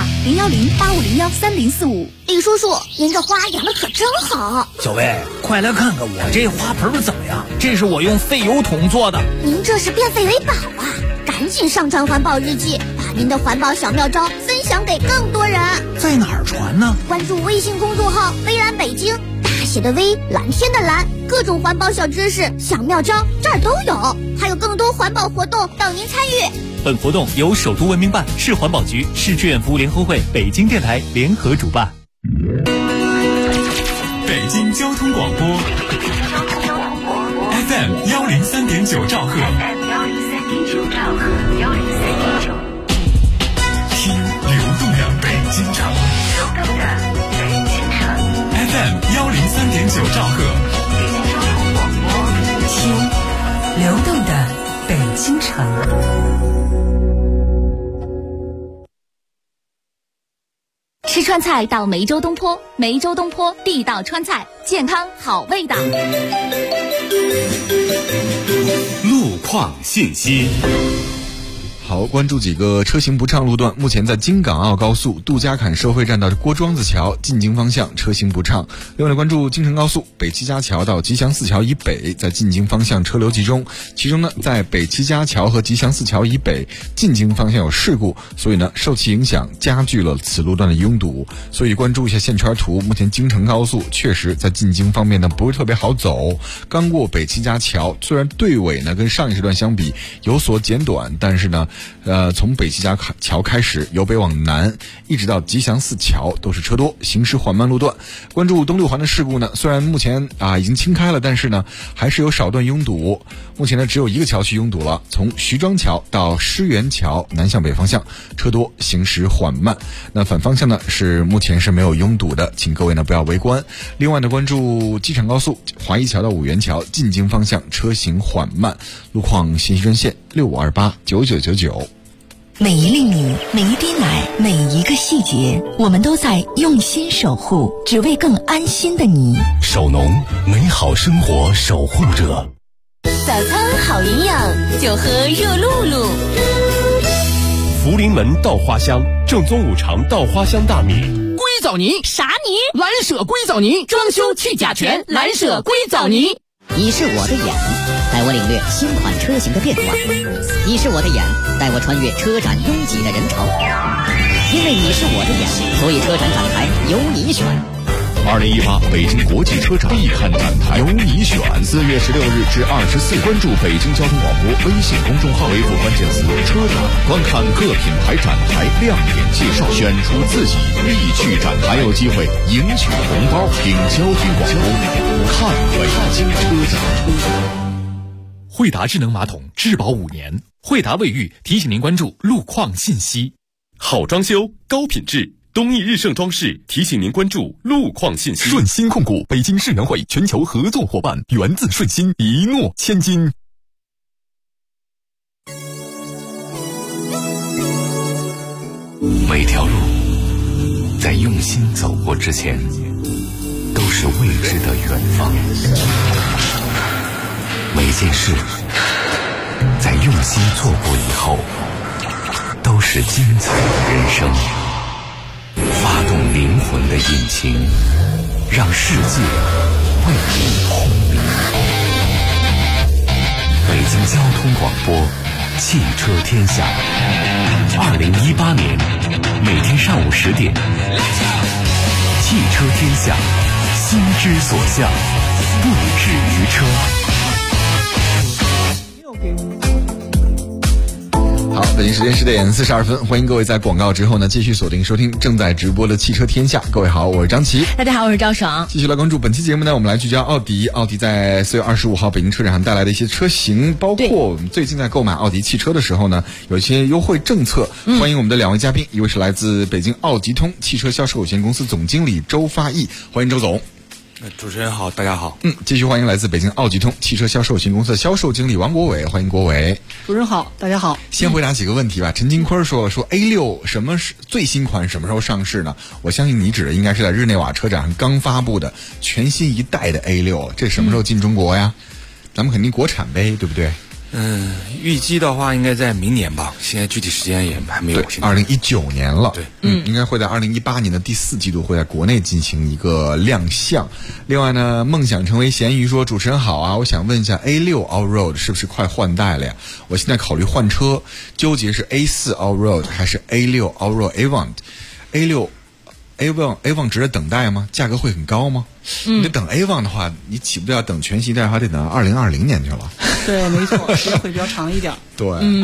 010-8501-3045。李叔叔，您这花养的可真好。 小薇，快来看看我这花盆怎么样？这是我用废油桶做的。 您这是变废为宝啊！赶紧上传环保日记，把您的环保小妙招分享给更多人。 在哪儿传呢？ 关注微信公众号微蓝北京，大写的微，蓝天的蓝，各种环保小知识、小妙招这儿都有，还有更多环保活动等您参与。 本活动由首都文明办、市环保局、市志愿服务联合会、北京电台联合主办。 北京交通广播 FM 103.9兆赫，听流动的北京城，FM 103.9兆赫， 听流动的北京城。 吃川菜到梅州东坡，梅州东坡地道川菜，健康好味道。 路况信息。 好，关注几个车行不畅路段。目前在京港澳高速杜家坎收费站到郭庄子桥进京方向车行不畅。另外呢，关注京承高速北七家桥到吉祥寺桥以北，在进京方向车流集中。其中呢，在北七家桥和吉祥寺桥以北进京方向有事故，所以呢，受其影响加剧了此路段的拥堵。所以关注一下线圈图，目前京承高速确实在进京方面呢不是特别好走。刚过北七家桥，虽然队尾呢跟上一时段相比有所减短，但是呢从北七家桥开始，由北往南一直到吉祥寺桥都是车多，行驶缓慢路段。关注东六环的事故呢，虽然目前已经清开了，但是呢还是有少段拥堵。目前呢只有一个桥区拥堵了，从徐庄桥到狮园桥南向北方向车多，行驶缓慢。那反方向呢目前是没有拥堵的，请各位呢不要围观。另外呢，关注机场高速华一桥到五原桥进京方向车行缓慢。路况信息专线65289999。 每一粒米，每一滴奶，每一个细节，我们都在用心守护，只为更安心的你。 守农，美好生活守护者。 早餐好营养，就喝热露露。 福临门稻花香，正宗五常稻花香大米。 硅藻泥啥泥？蓝舍硅藻泥，装修去甲醛，蓝舍硅藻泥。 你是我的眼，带我领略新款车型的变化；你是我的眼，带我穿越车展拥挤的人潮。因为你是我的眼，所以车展展台由你选。 2018北京国际车展必看展台，由你选。4月16日至24，关注北京交通广播微信公众号，回复关键词“车展”，观看各品牌展台亮点介绍，选出自己必去展台，还有机会赢取红包。听交通广播，看北京车展。 惠达智能马桶质保5年，惠达卫浴提醒您关注路况信息。 好装修，高品质。东义日盛装饰提醒您关注路况信息。 顺鑫控股北京世能会全球合作伙伴，源自顺鑫，一诺千金。 每条路在用心走过之前，都是未知的远方。每件事在用心做过以后，都是精彩的人生。发动灵魂的引擎，让世界为你轰鸣。北京交通广播，汽车天下。2018年每天上午10点，汽车天下，心之所向，不止于车。 好，北京时间10点42分，欢迎各位在广告之后呢继续锁定收听正在直播的汽车天下。各位好，我是张琪。 大家好，我是赵爽。 继续来关注本期节目呢，我们来聚焦奥迪。奥迪在4月25号北京车展上带来的一些车型，包括我们最近在购买奥迪汽车的时候呢，有一些优惠政策。欢迎我们的2位嘉宾，一位是来自北京奥迪通汽车销售有限公司总经理周发义，欢迎周总。 主持人好，大家好。 继续欢迎来自北京奥迪通汽车销售有限公司的销售经理王国伟，欢迎国伟。 主持人好，大家好。 先回答几个问题吧。陈金坤说 A6 什么是最新款，什么时候上市呢？我相信你指的应该是在日内瓦车展上刚发布的全新一代的 A6， 这什么时候进中国呀？咱们肯定国产呗，对不对？ 预计的话应该在明年吧，现在具体时间也还没有。 2019年了。 对， 应该会在2018年的第4季度会在国内进行一个亮相。另外呢，梦想成为咸鱼说，主持人好啊，我想问一下 A6 Allroad 是不是快换代了呀？我现在考虑换车，纠结是 A4 Allroad 还是 A6 Allroad Avant。A6 Avant 值得等待吗？价格会很高吗？你得等 Avant 的话，你岂不要等全新一代的话，得等到2020年去了。 对，没错，时间会比较长一点。 对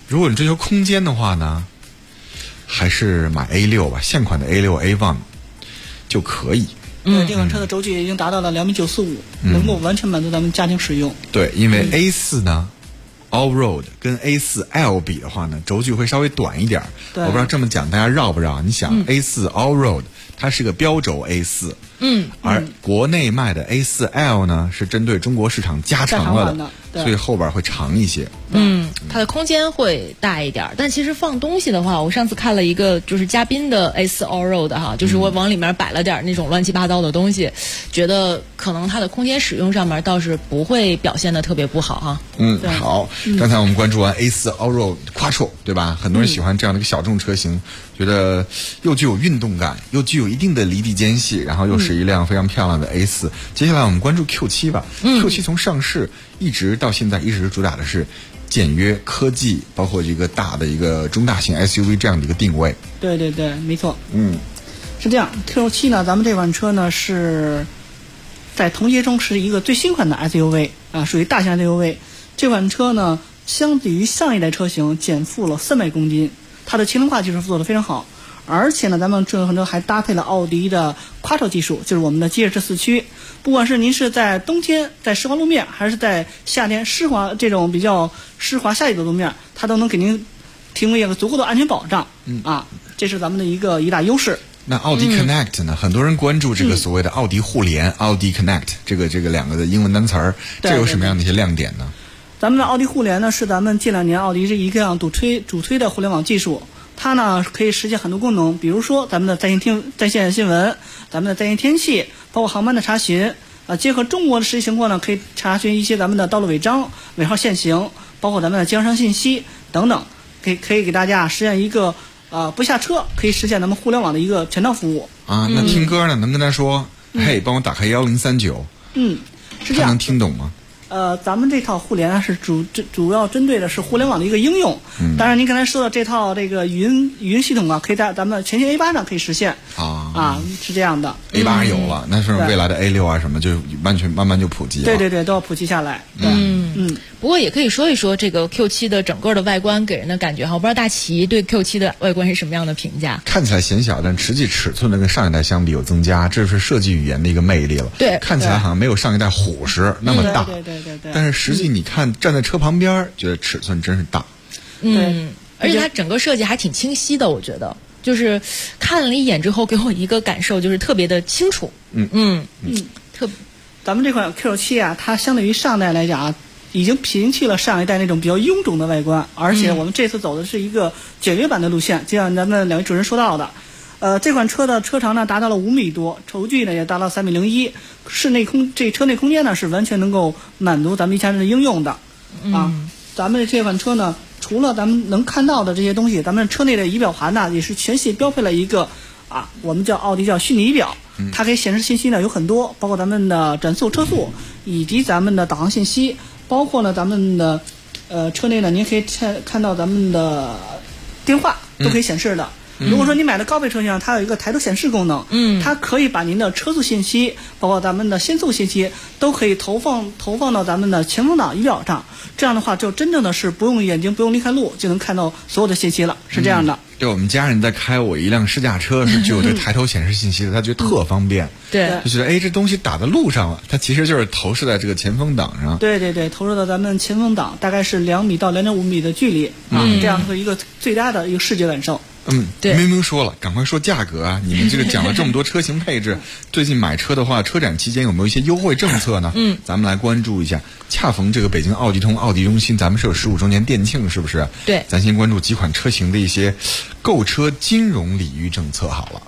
如果你追求空间的话呢，还是买 A6 吧，现款的 A6、A1 就可以。 这款车的轴距已经达到了2.945米，能够完全满足咱们家庭使用。 对，因为 A4 呢，All Road 跟 A4L 比的话呢，轴距会稍微短一点。我不知道这么讲大家绕不绕？你想 A4 All Road 它是个标轴 A4，而国内卖的 A4L 呢是针对中国市场加长了的，所以后边会长一些。 它的空间会大一点，但其实放东西的话，我上次看了一个就是嘉宾的 A4 All Road 哈，就是我往里面摆了点那种乱七八糟的东西，觉得可能它的空间使用上面倒是不会表现的特别不好哈。 好，刚才我们关注完 A4 All Road Quattro 对吧？很多人喜欢这样的一个小众车型，觉得又具有运动感，又具有一定的离地间隙，然后又是一辆非常漂亮的 A4。接下来我们关注 Q7 吧。Q7 从上市一直到现在，一直主打的是简约科技，包括一个大的一个中大型 SUV 这样的一个定位。 对，没错。是这样 ，Q7 呢，咱们这款车呢是在同阶中是一个最新款的 SUV 啊，属于大型 SUV。这款车呢，相比于上一代车型减负了300公斤，它的轻量化技术做得非常好。而且呢，咱们这款车还搭配了奥迪的 Quattro 技术，就是我们的机械式四驱。不管是您是在冬天在湿滑路面，还是在夏天湿滑这种比较湿滑下雨的路面，它都能给您提供一个足够的安全保障。这是咱们的一大优势。 那奥迪 Connect 呢？很多人关注这个所谓的奥迪互联，奥迪 Connect 这个两个的英文单词儿，这有什么样的一些亮点呢？ 咱们的奥迪互联呢，是咱们近2年奥迪是一个主推的互联网技术。它呢可以实现很多功能，比如说咱们的在线新闻，咱们的在线天气，包括航班的查询，结合中国的实际情况呢，可以查询一些咱们的道路违章、尾号限行，包括咱们的经销商信息等等，可以给大家实现一个不下车可以实现咱们互联网的一个全套服务。 那听歌呢，能跟他说，嘿，帮我打开1039。 是这样。 他能听懂吗？ 咱们这套互联是主要针对的是互联网的一个应用。当然您刚才说的这套这个语音系统啊，可以在咱们全新 A8 上可以实现。是这样的。 A8 有了，那是未来的 A6啊什么就完全慢慢就普及了。 对，都要普及下来。 不过也可以说一说这个 Q7 的整个的外观给人的感觉哈，我不知道大齐对 Q7 的外观是什么样的评价？ 看起来显小，但实际尺寸呢跟上一代相比有增加，这是设计语言的一个魅力了。 对， 看起来好像没有上一代虎实那么大。 对。 但是实际你看站在车旁边，觉得尺寸真是大。 而且它整个设计还挺清晰的，我觉得就是看了一眼之后，给我一个感受就是特别的清楚。 咱们这款 Q7 啊，它相对于上代来讲啊，已经摒弃了上一代那种比较臃肿的外观，而且我们这次走的是一个简约版的路线，就像咱们2位主持人说到的。这款车的车长呢达到了5米多，轴距呢也达到3.01米，车内空间呢是完全能够满足咱们一家人的应用的。咱们这款车呢，除了咱们能看到的这些东西，咱们车内的仪表盘呢也是全系标配了一个我们奥迪叫虚拟仪表，它可以显示信息呢有很多，包括咱们的转速、车速，以及咱们的导航信息，包括呢咱们的车内呢您可以看到咱们的电话都可以显示的。如果说你买的高配车型，它有一个抬头显示功能，它可以把您的车速信息，包括咱们的限速信息，都可以投放到咱们的前风挡仪表上。这样的话，就真正的是不用眼睛不用离开路，就能看到所有的信息了，是这样的。 对，我们家人在开我一辆试驾车是具有这抬头显示信息的，他觉得特方便。 对， 就觉得这东西打在路上了，它其实就是投射在这个前风挡上。 对，投射到咱们前风挡，大概是2米到2.5米的距离这样是一个最大的一个视觉感受。 对， 明明说了，赶快说价格啊！你们这个讲了这么多车型配置，最近买车的话，车展期间有没有一些优惠政策呢？咱们来关注一下。恰逢这个北京奥迪通奥迪中心，咱们是有15周年店庆，是不是？ 对， 咱先关注几款车型的一些购车金融礼遇政策好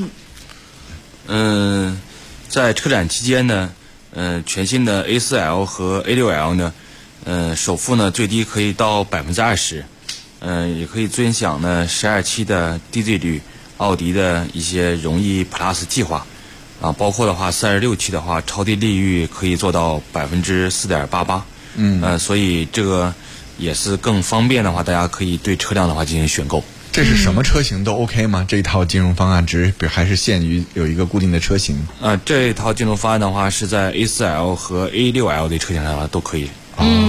了。在车展期间呢，全新的 A4L 和 A6L 呢，首付呢最低可以到20%。也可以尊享呢12期的低税率奥迪的一些荣誉 Plus 计划包括的话36期的话超低利率可以做到4.88%。所以这个也是更方便的话，大家可以对车辆的话进行选购。 这是什么车型都 OK 吗？这一套金融方案还是限于有一个固定的车型？ 这一套金融方案的话是在 A4L 和 A6L 的车型上都可以。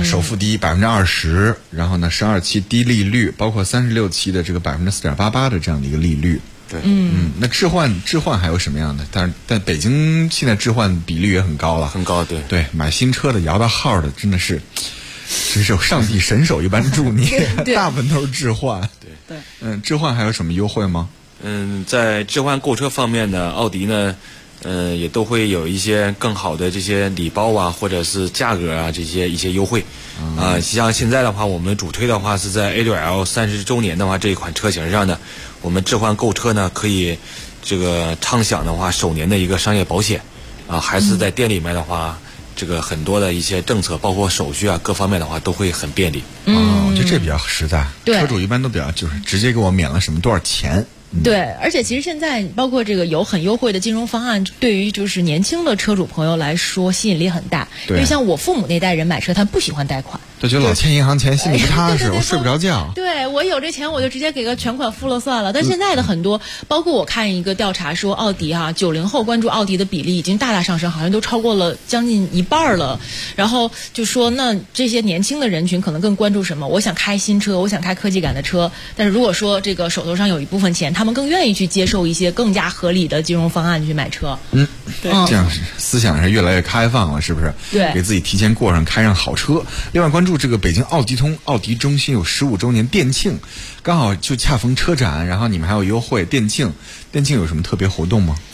首付低20%，然后呢12期低利率，包括36期的这个4.88%的这样的一个利率。 对， 那置换还有什么样的？但北京现在置换比例也很高了， 很高， 对，买新车的摇到号的真是上帝神手一般助你，大部分都是置换。 对， 置换还有什么优惠吗？ 在置换购车方面呢，奥迪呢，也都会有一些更好的这些礼包啊，或者是价格啊，一些优惠。像现在的话，我们主推的话是在 A6L 30周年的话这一款车型上呢，我们置换购车呢可以这个畅享的话首年的一个商业保险啊，还是在店里面的话，这个很多的一些政策，包括手续啊各方面的话都会很便利。 我觉得这比较实在。 对， 车主一般都比较就是直接给我免了什么多少钱。 对，而且其实现在包括这个有很优惠的金融方案，对于就是年轻的车主朋友来说吸引力很大。因为像我父母那代人买车，他们不喜欢贷款， 就觉得老欠银行钱心里不踏实，我睡不着觉。 对，我有这钱我就直接给个全款付了算了。但现在的很多，包括我看一个调查说，奥迪90后关注奥迪的比例已经大大上升，好像都超过了将近一半了。然后就说，那这些年轻的人群可能更关注什么？我想开新车，我想开科技感的车。但是如果说这个手头上有一部分钱，他们更愿意去接受一些更加合理的金融方案去买车。 这样思想是越来越开放了，是不是？ 对， 给自己提前开上好车。另外关注这个北京奥迪通奥迪中心有15周年店庆，刚好就恰逢车展，然后你们还有优惠店庆有什么特别活动吗？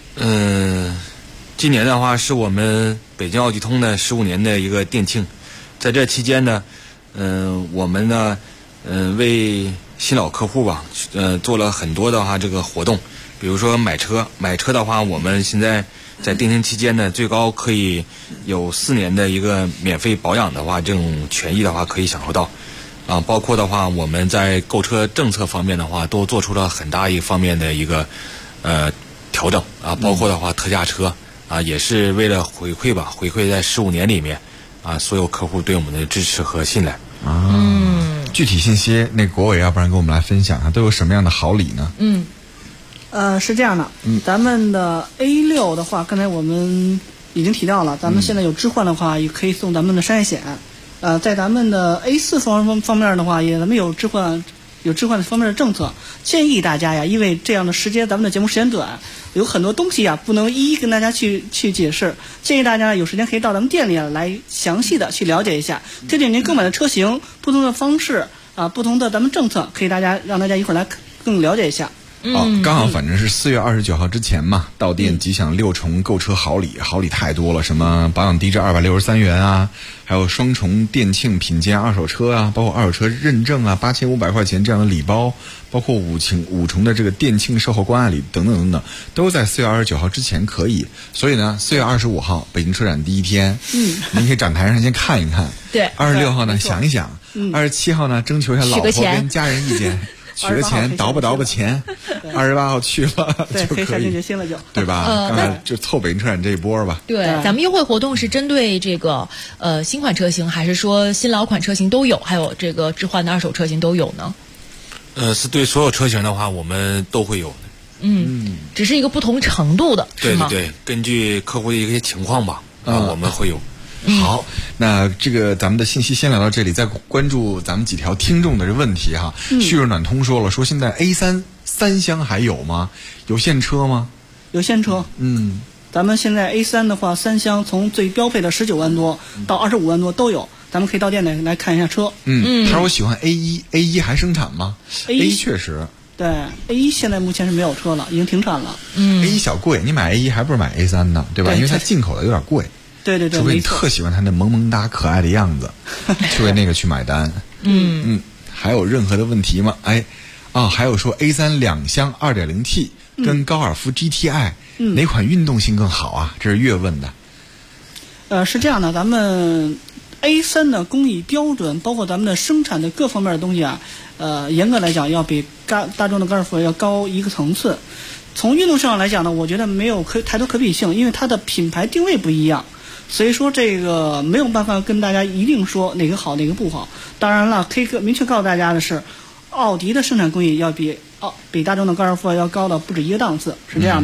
今年的话是我们北京奥迪通的15年的一个店庆，在这期间呢，我们呢，为新老客户吧，做了很多的话这个活动，比如说买车的话，我们现在在店庆期间呢，最高可以有4年的一个免费保养的话，这种权益的话可以享受到。包括的话，我们在购车政策方面的话，都做出了很大一方面的一个调整啊，包括的话特价车啊，也是为了回馈在15年里面啊所有客户对我们的支持和信赖。 具体信息那国伟要不然跟我们来分享一下，都有什么样的好礼呢？ 是这样的，咱们的 A6 的话，刚才我们已经提到了，咱们现在有置换的话，也可以送咱们的商业险。在咱们的 A4 方面的话，咱们有置换的方面的政策，建议大家呀，因为这样的时间，咱们的节目时间短，有很多东西不能一一跟大家去解释，建议大家有时间可以到咱们店里来详细的去了解一下，针对您购买的车型不同的方式不同的咱们政策，可以让大家一会儿来更了解一下。 刚好反正是4月29号之前嘛，到店即享6重购车好礼太多了，什么保养低至263元啊，还有双重店庆品鉴二手车啊，包括二手车认证啊，8500块钱这样的礼包，包括5重的这个店庆售后关爱礼等等等等，都在4月29号之前可以。所以呢，4月25号北京车展第一天，您可以展台上先看一看。 对。 26号呢想一想，27号呢征求一下老婆跟家人意见。取个钱，倒吧钱，28号去了就可以下定决心了就， 对吧？刚才就凑北京车展这一波吧。 对，咱们优惠活动是针对这个新款车型，还是说新老款车型都有，还有这个置换的二手车型都有呢？ 是对所有车型的话，我们都会有的。 只是一个不同程度的，是吗？ 对，根据客户的一些情况吧，我们会有。 好，那这个咱们的信息先聊到这里，再关注咱们几条听众的这问题哈。旭日暖通说现在 A3 3厢还有吗？有现车吗？ 有现车。咱们现在 A3 的话，3厢从最标配的19万多到25万多都有，咱们可以到店里来看一下车。 他说我喜欢 A1 还生产吗？A1 确实。 对 ，A1 现在目前是没有车了，已经停产了。 A1 小贵，你买 A1 还不如买 A3 呢，对吧？因为它进口的有点贵。 对， 除非你特喜欢他那萌萌哒可爱的样子，去为那个去买单。还有任何的问题吗？还有说 A3 2厢 2.0T 跟高尔夫 GTI 哪款运动性更好啊？这是月问的。 是这样的，咱们 A3 的工艺标准，包括咱们的生产的各方面的东西严格来讲要比大众的高尔夫要高一个层次。从运动上来讲呢，我觉得没有太多可比性，因为它的品牌定位不一样。所以说这个没有办法跟大家一定说哪个好哪个不好。当然了，可以明确告诉大家的是，奥迪的生产工艺要比大众的高尔夫要高的不止一个档次，是这样的。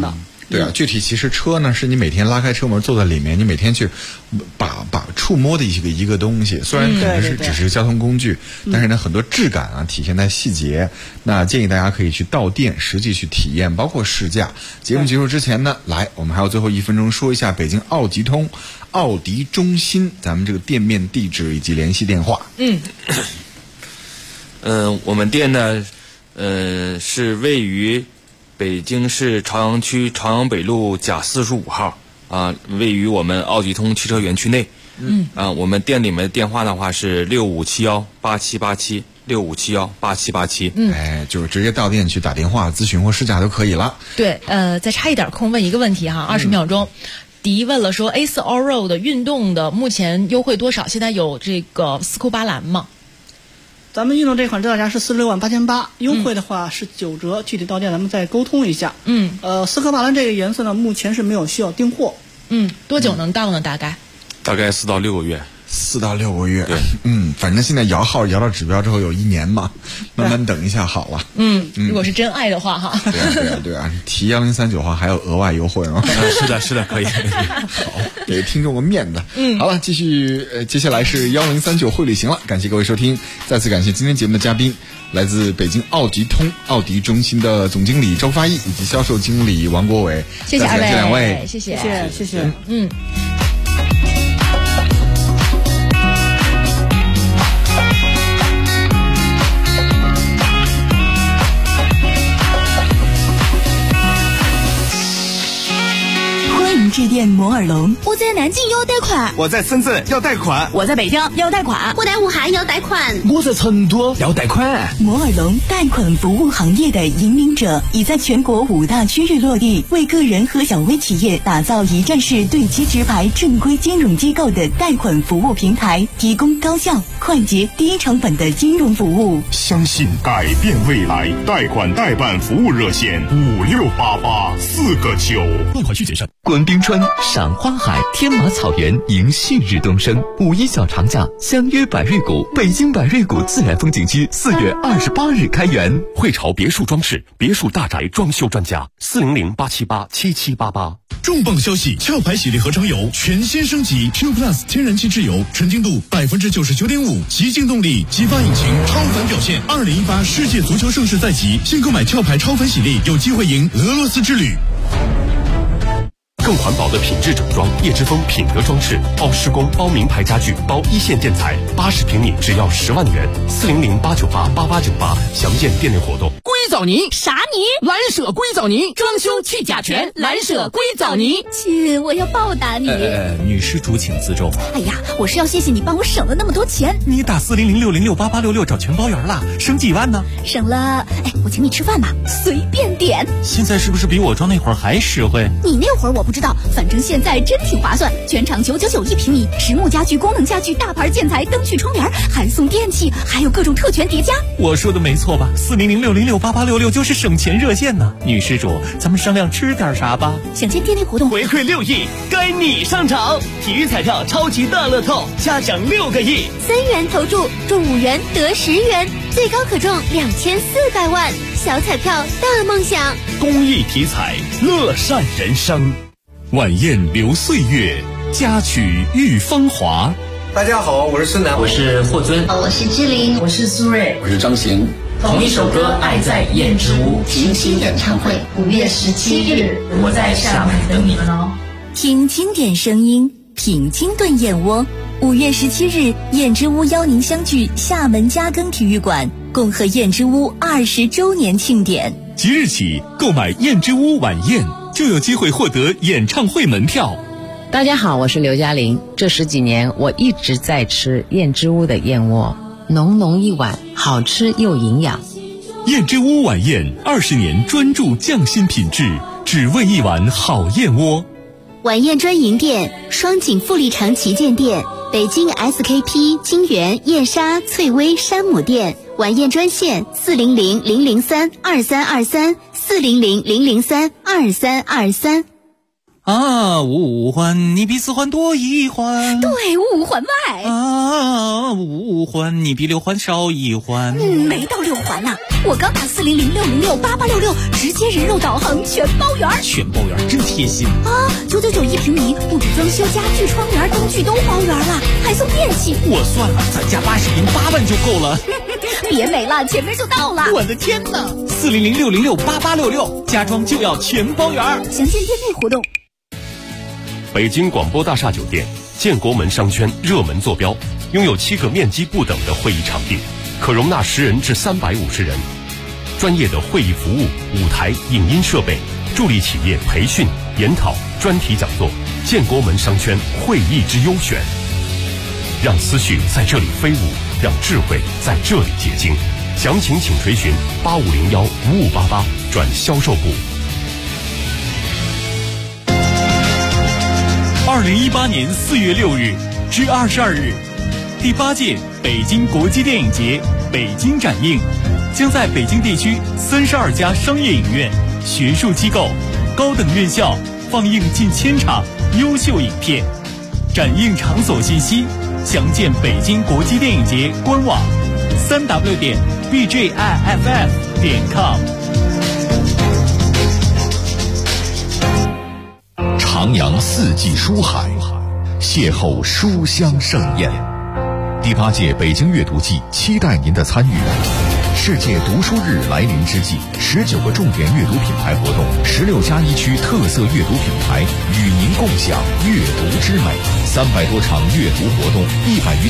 对啊，具体其实车呢是你每天拉开车门坐在里面，你每天去把触摸的一个东西，虽然可能是只是交通工具，但是呢很多质感啊体现在细节。那建议大家可以去到店实际去体验，包括试驾。节目结束之前呢，我们还有最后1分钟说一下北京奥迪通奥迪中心咱们这个店面地址以及联系电话。 我们店呢是位于北京市朝阳区朝阳北路甲45号啊，位于我们奥迪通汽车园区内。我们店里面的电话的话是65718787。65718787。 就是直接到店去打电话咨询或试驾都可以了。 对，再插一点空问一个问题哈，20秒钟。迪问了说 A4 Allroad 的运动的目前优惠多少？现在有这个斯库巴蓝吗？ 咱们运动这款指导价是468800，优惠的话是9折，具体到店咱们再沟通一下。斯科巴兰这个颜色呢，目前是没有需要订货。 多久能到呢？大概 4到6个月。 4到6个月。 对， 反正现在摇号摇到指标之后有1年嘛，慢慢等一下好了。 如果是真爱的话哈。 对啊，提1039话还有额外优惠吗？ 是的，可以。 好，给听众个面子。好了，继续，接下来是1039会旅行了，感谢各位收听，再次感谢今天节目的嘉宾，来自北京奥迪通奥迪中心的总经理周发义以及销售经理王国伟。 谢谢2 位， 谢谢。 致电摩尔龙， 我在南京要贷款， 我在深圳要贷款， 我在北京要贷款， 我在武汉要贷款， 我在成都要贷款。 摩尔龙贷款服务行业的引领者，已在全国5大区域落地，为个人和小微企业打造一站式对接直排正规金融机构的贷款服务平台，提供高效、快捷、低成本的金融服务。 相信改变未来，贷款代办服务热线568849， 贷款需谨慎。观冰川，赏花海，天马草原，迎旭日东升。5·1小长假，相约百瑞谷，北京百瑞谷自然风景区4月28日开园。 汇潮别墅装饰，别墅大宅装修专家，400-878-7788。 重磅消息！壳牌喜力合成油全新升级 Q Plus 天然气质油，纯净度99.5%，极净动力，激发引擎，超凡表现。2018世界足球盛世在即，新购买壳牌超凡喜力，有机会赢俄罗斯之旅。 更环保的品质整装，叶之峰品德装饰，包施工，包名牌家具，包一线建材，80平米只要10万元，400-898-8898，详见店内活动。 硅藻泥啥泥？蓝舍硅藻泥，装修去甲醛，蓝舍硅藻泥。 亲，我要报答你。 女施主请自重。 哎呀，我是要谢谢你帮我省了那么多钱。 你打400-606-8866找全包圆了，省几万呢？ 省了，我请你吃饭吧，随便点。 现在是不是比我装那会儿还实惠？ 你那会儿我不知道，反正现在真挺划算，全场999一平米，实木家具、功能家具、大牌建材、灯具、窗帘，还送电器，还有各种特权叠加。 我说的没错吧？400-606-8866就是省钱热线呢。女施主，咱们商量吃点啥吧？ 想见店内活动， 回馈6亿，该你上场！体育彩票超级大乐透，加奖6个亿 ，3元投注，中5元得10元，最高可中2400万。小彩票大梦想， 公益体彩，乐善人生。晚宴留岁月，佳曲遇芳华。 大家好，我是孙楠， 我是霍尊， 我是志玲， 我是苏芮， 我是张行。 同一首歌，爱在燕之屋平行演唱会，5月17日， 我在厦门等你们哦。 听经典声音，品清炖燕窝。5月17日，燕之屋邀您相聚厦门嘉庚体育馆，共贺燕之屋20周年庆典。 即日起购买燕之屋晚宴，就有机会获得演唱会门票。 大家好，我是刘嘉玲。这10几年，我一直在吃燕之屋的燕窝，浓浓一碗，好吃又营养。 燕之屋晚宴20年专注匠心品质，只为一碗好燕窝。 晚宴专营店：双井富力城旗舰店、北京 SKP 金源燕莎翠微山姆店。晚宴专线400-003-2323，400-003-2323。 啊，五环你比四环多一环。 对，5环外。 啊，5环你比6环少一环。 没到6环呢，我刚打400-606-8866，直接人肉导航全包圆。 全包圆真贴心啊！999一平米，布置装修、家具、窗帘、灯具都包圆了，还送电器。 我算了，咱家80平8万就够了。 别美了，前面就到了。 我的天哪！400-606-8866，家装就要全包圆。 详见店内活动。 北京广播大厦酒店建国门商圈热门坐标，拥有7个面积不等的会议场地，可容纳10人至350人。专业的会议服务、舞台、影音设备，助力企业培训、研讨、专题讲座。建国门商圈会议之优选，让思绪在这里飞舞，让智慧在这里结晶。详情请垂询8501-5588转销售部。 2018年4月6日至22日，第8届北京国际电影节北京展映将在北京地区32家商业影院、学术机构、高等院校放映近1000场优秀影片。展映场所信息详见北京国际电影节官网3w.bjiff.com。 徜徉四季书海，邂逅书香盛宴。第8届北京阅读季期待您的参与。世界读书日来临之际，19个重点阅读品牌活动，16家一区特色阅读品牌与您共享阅读之美，300多场阅读活动，100余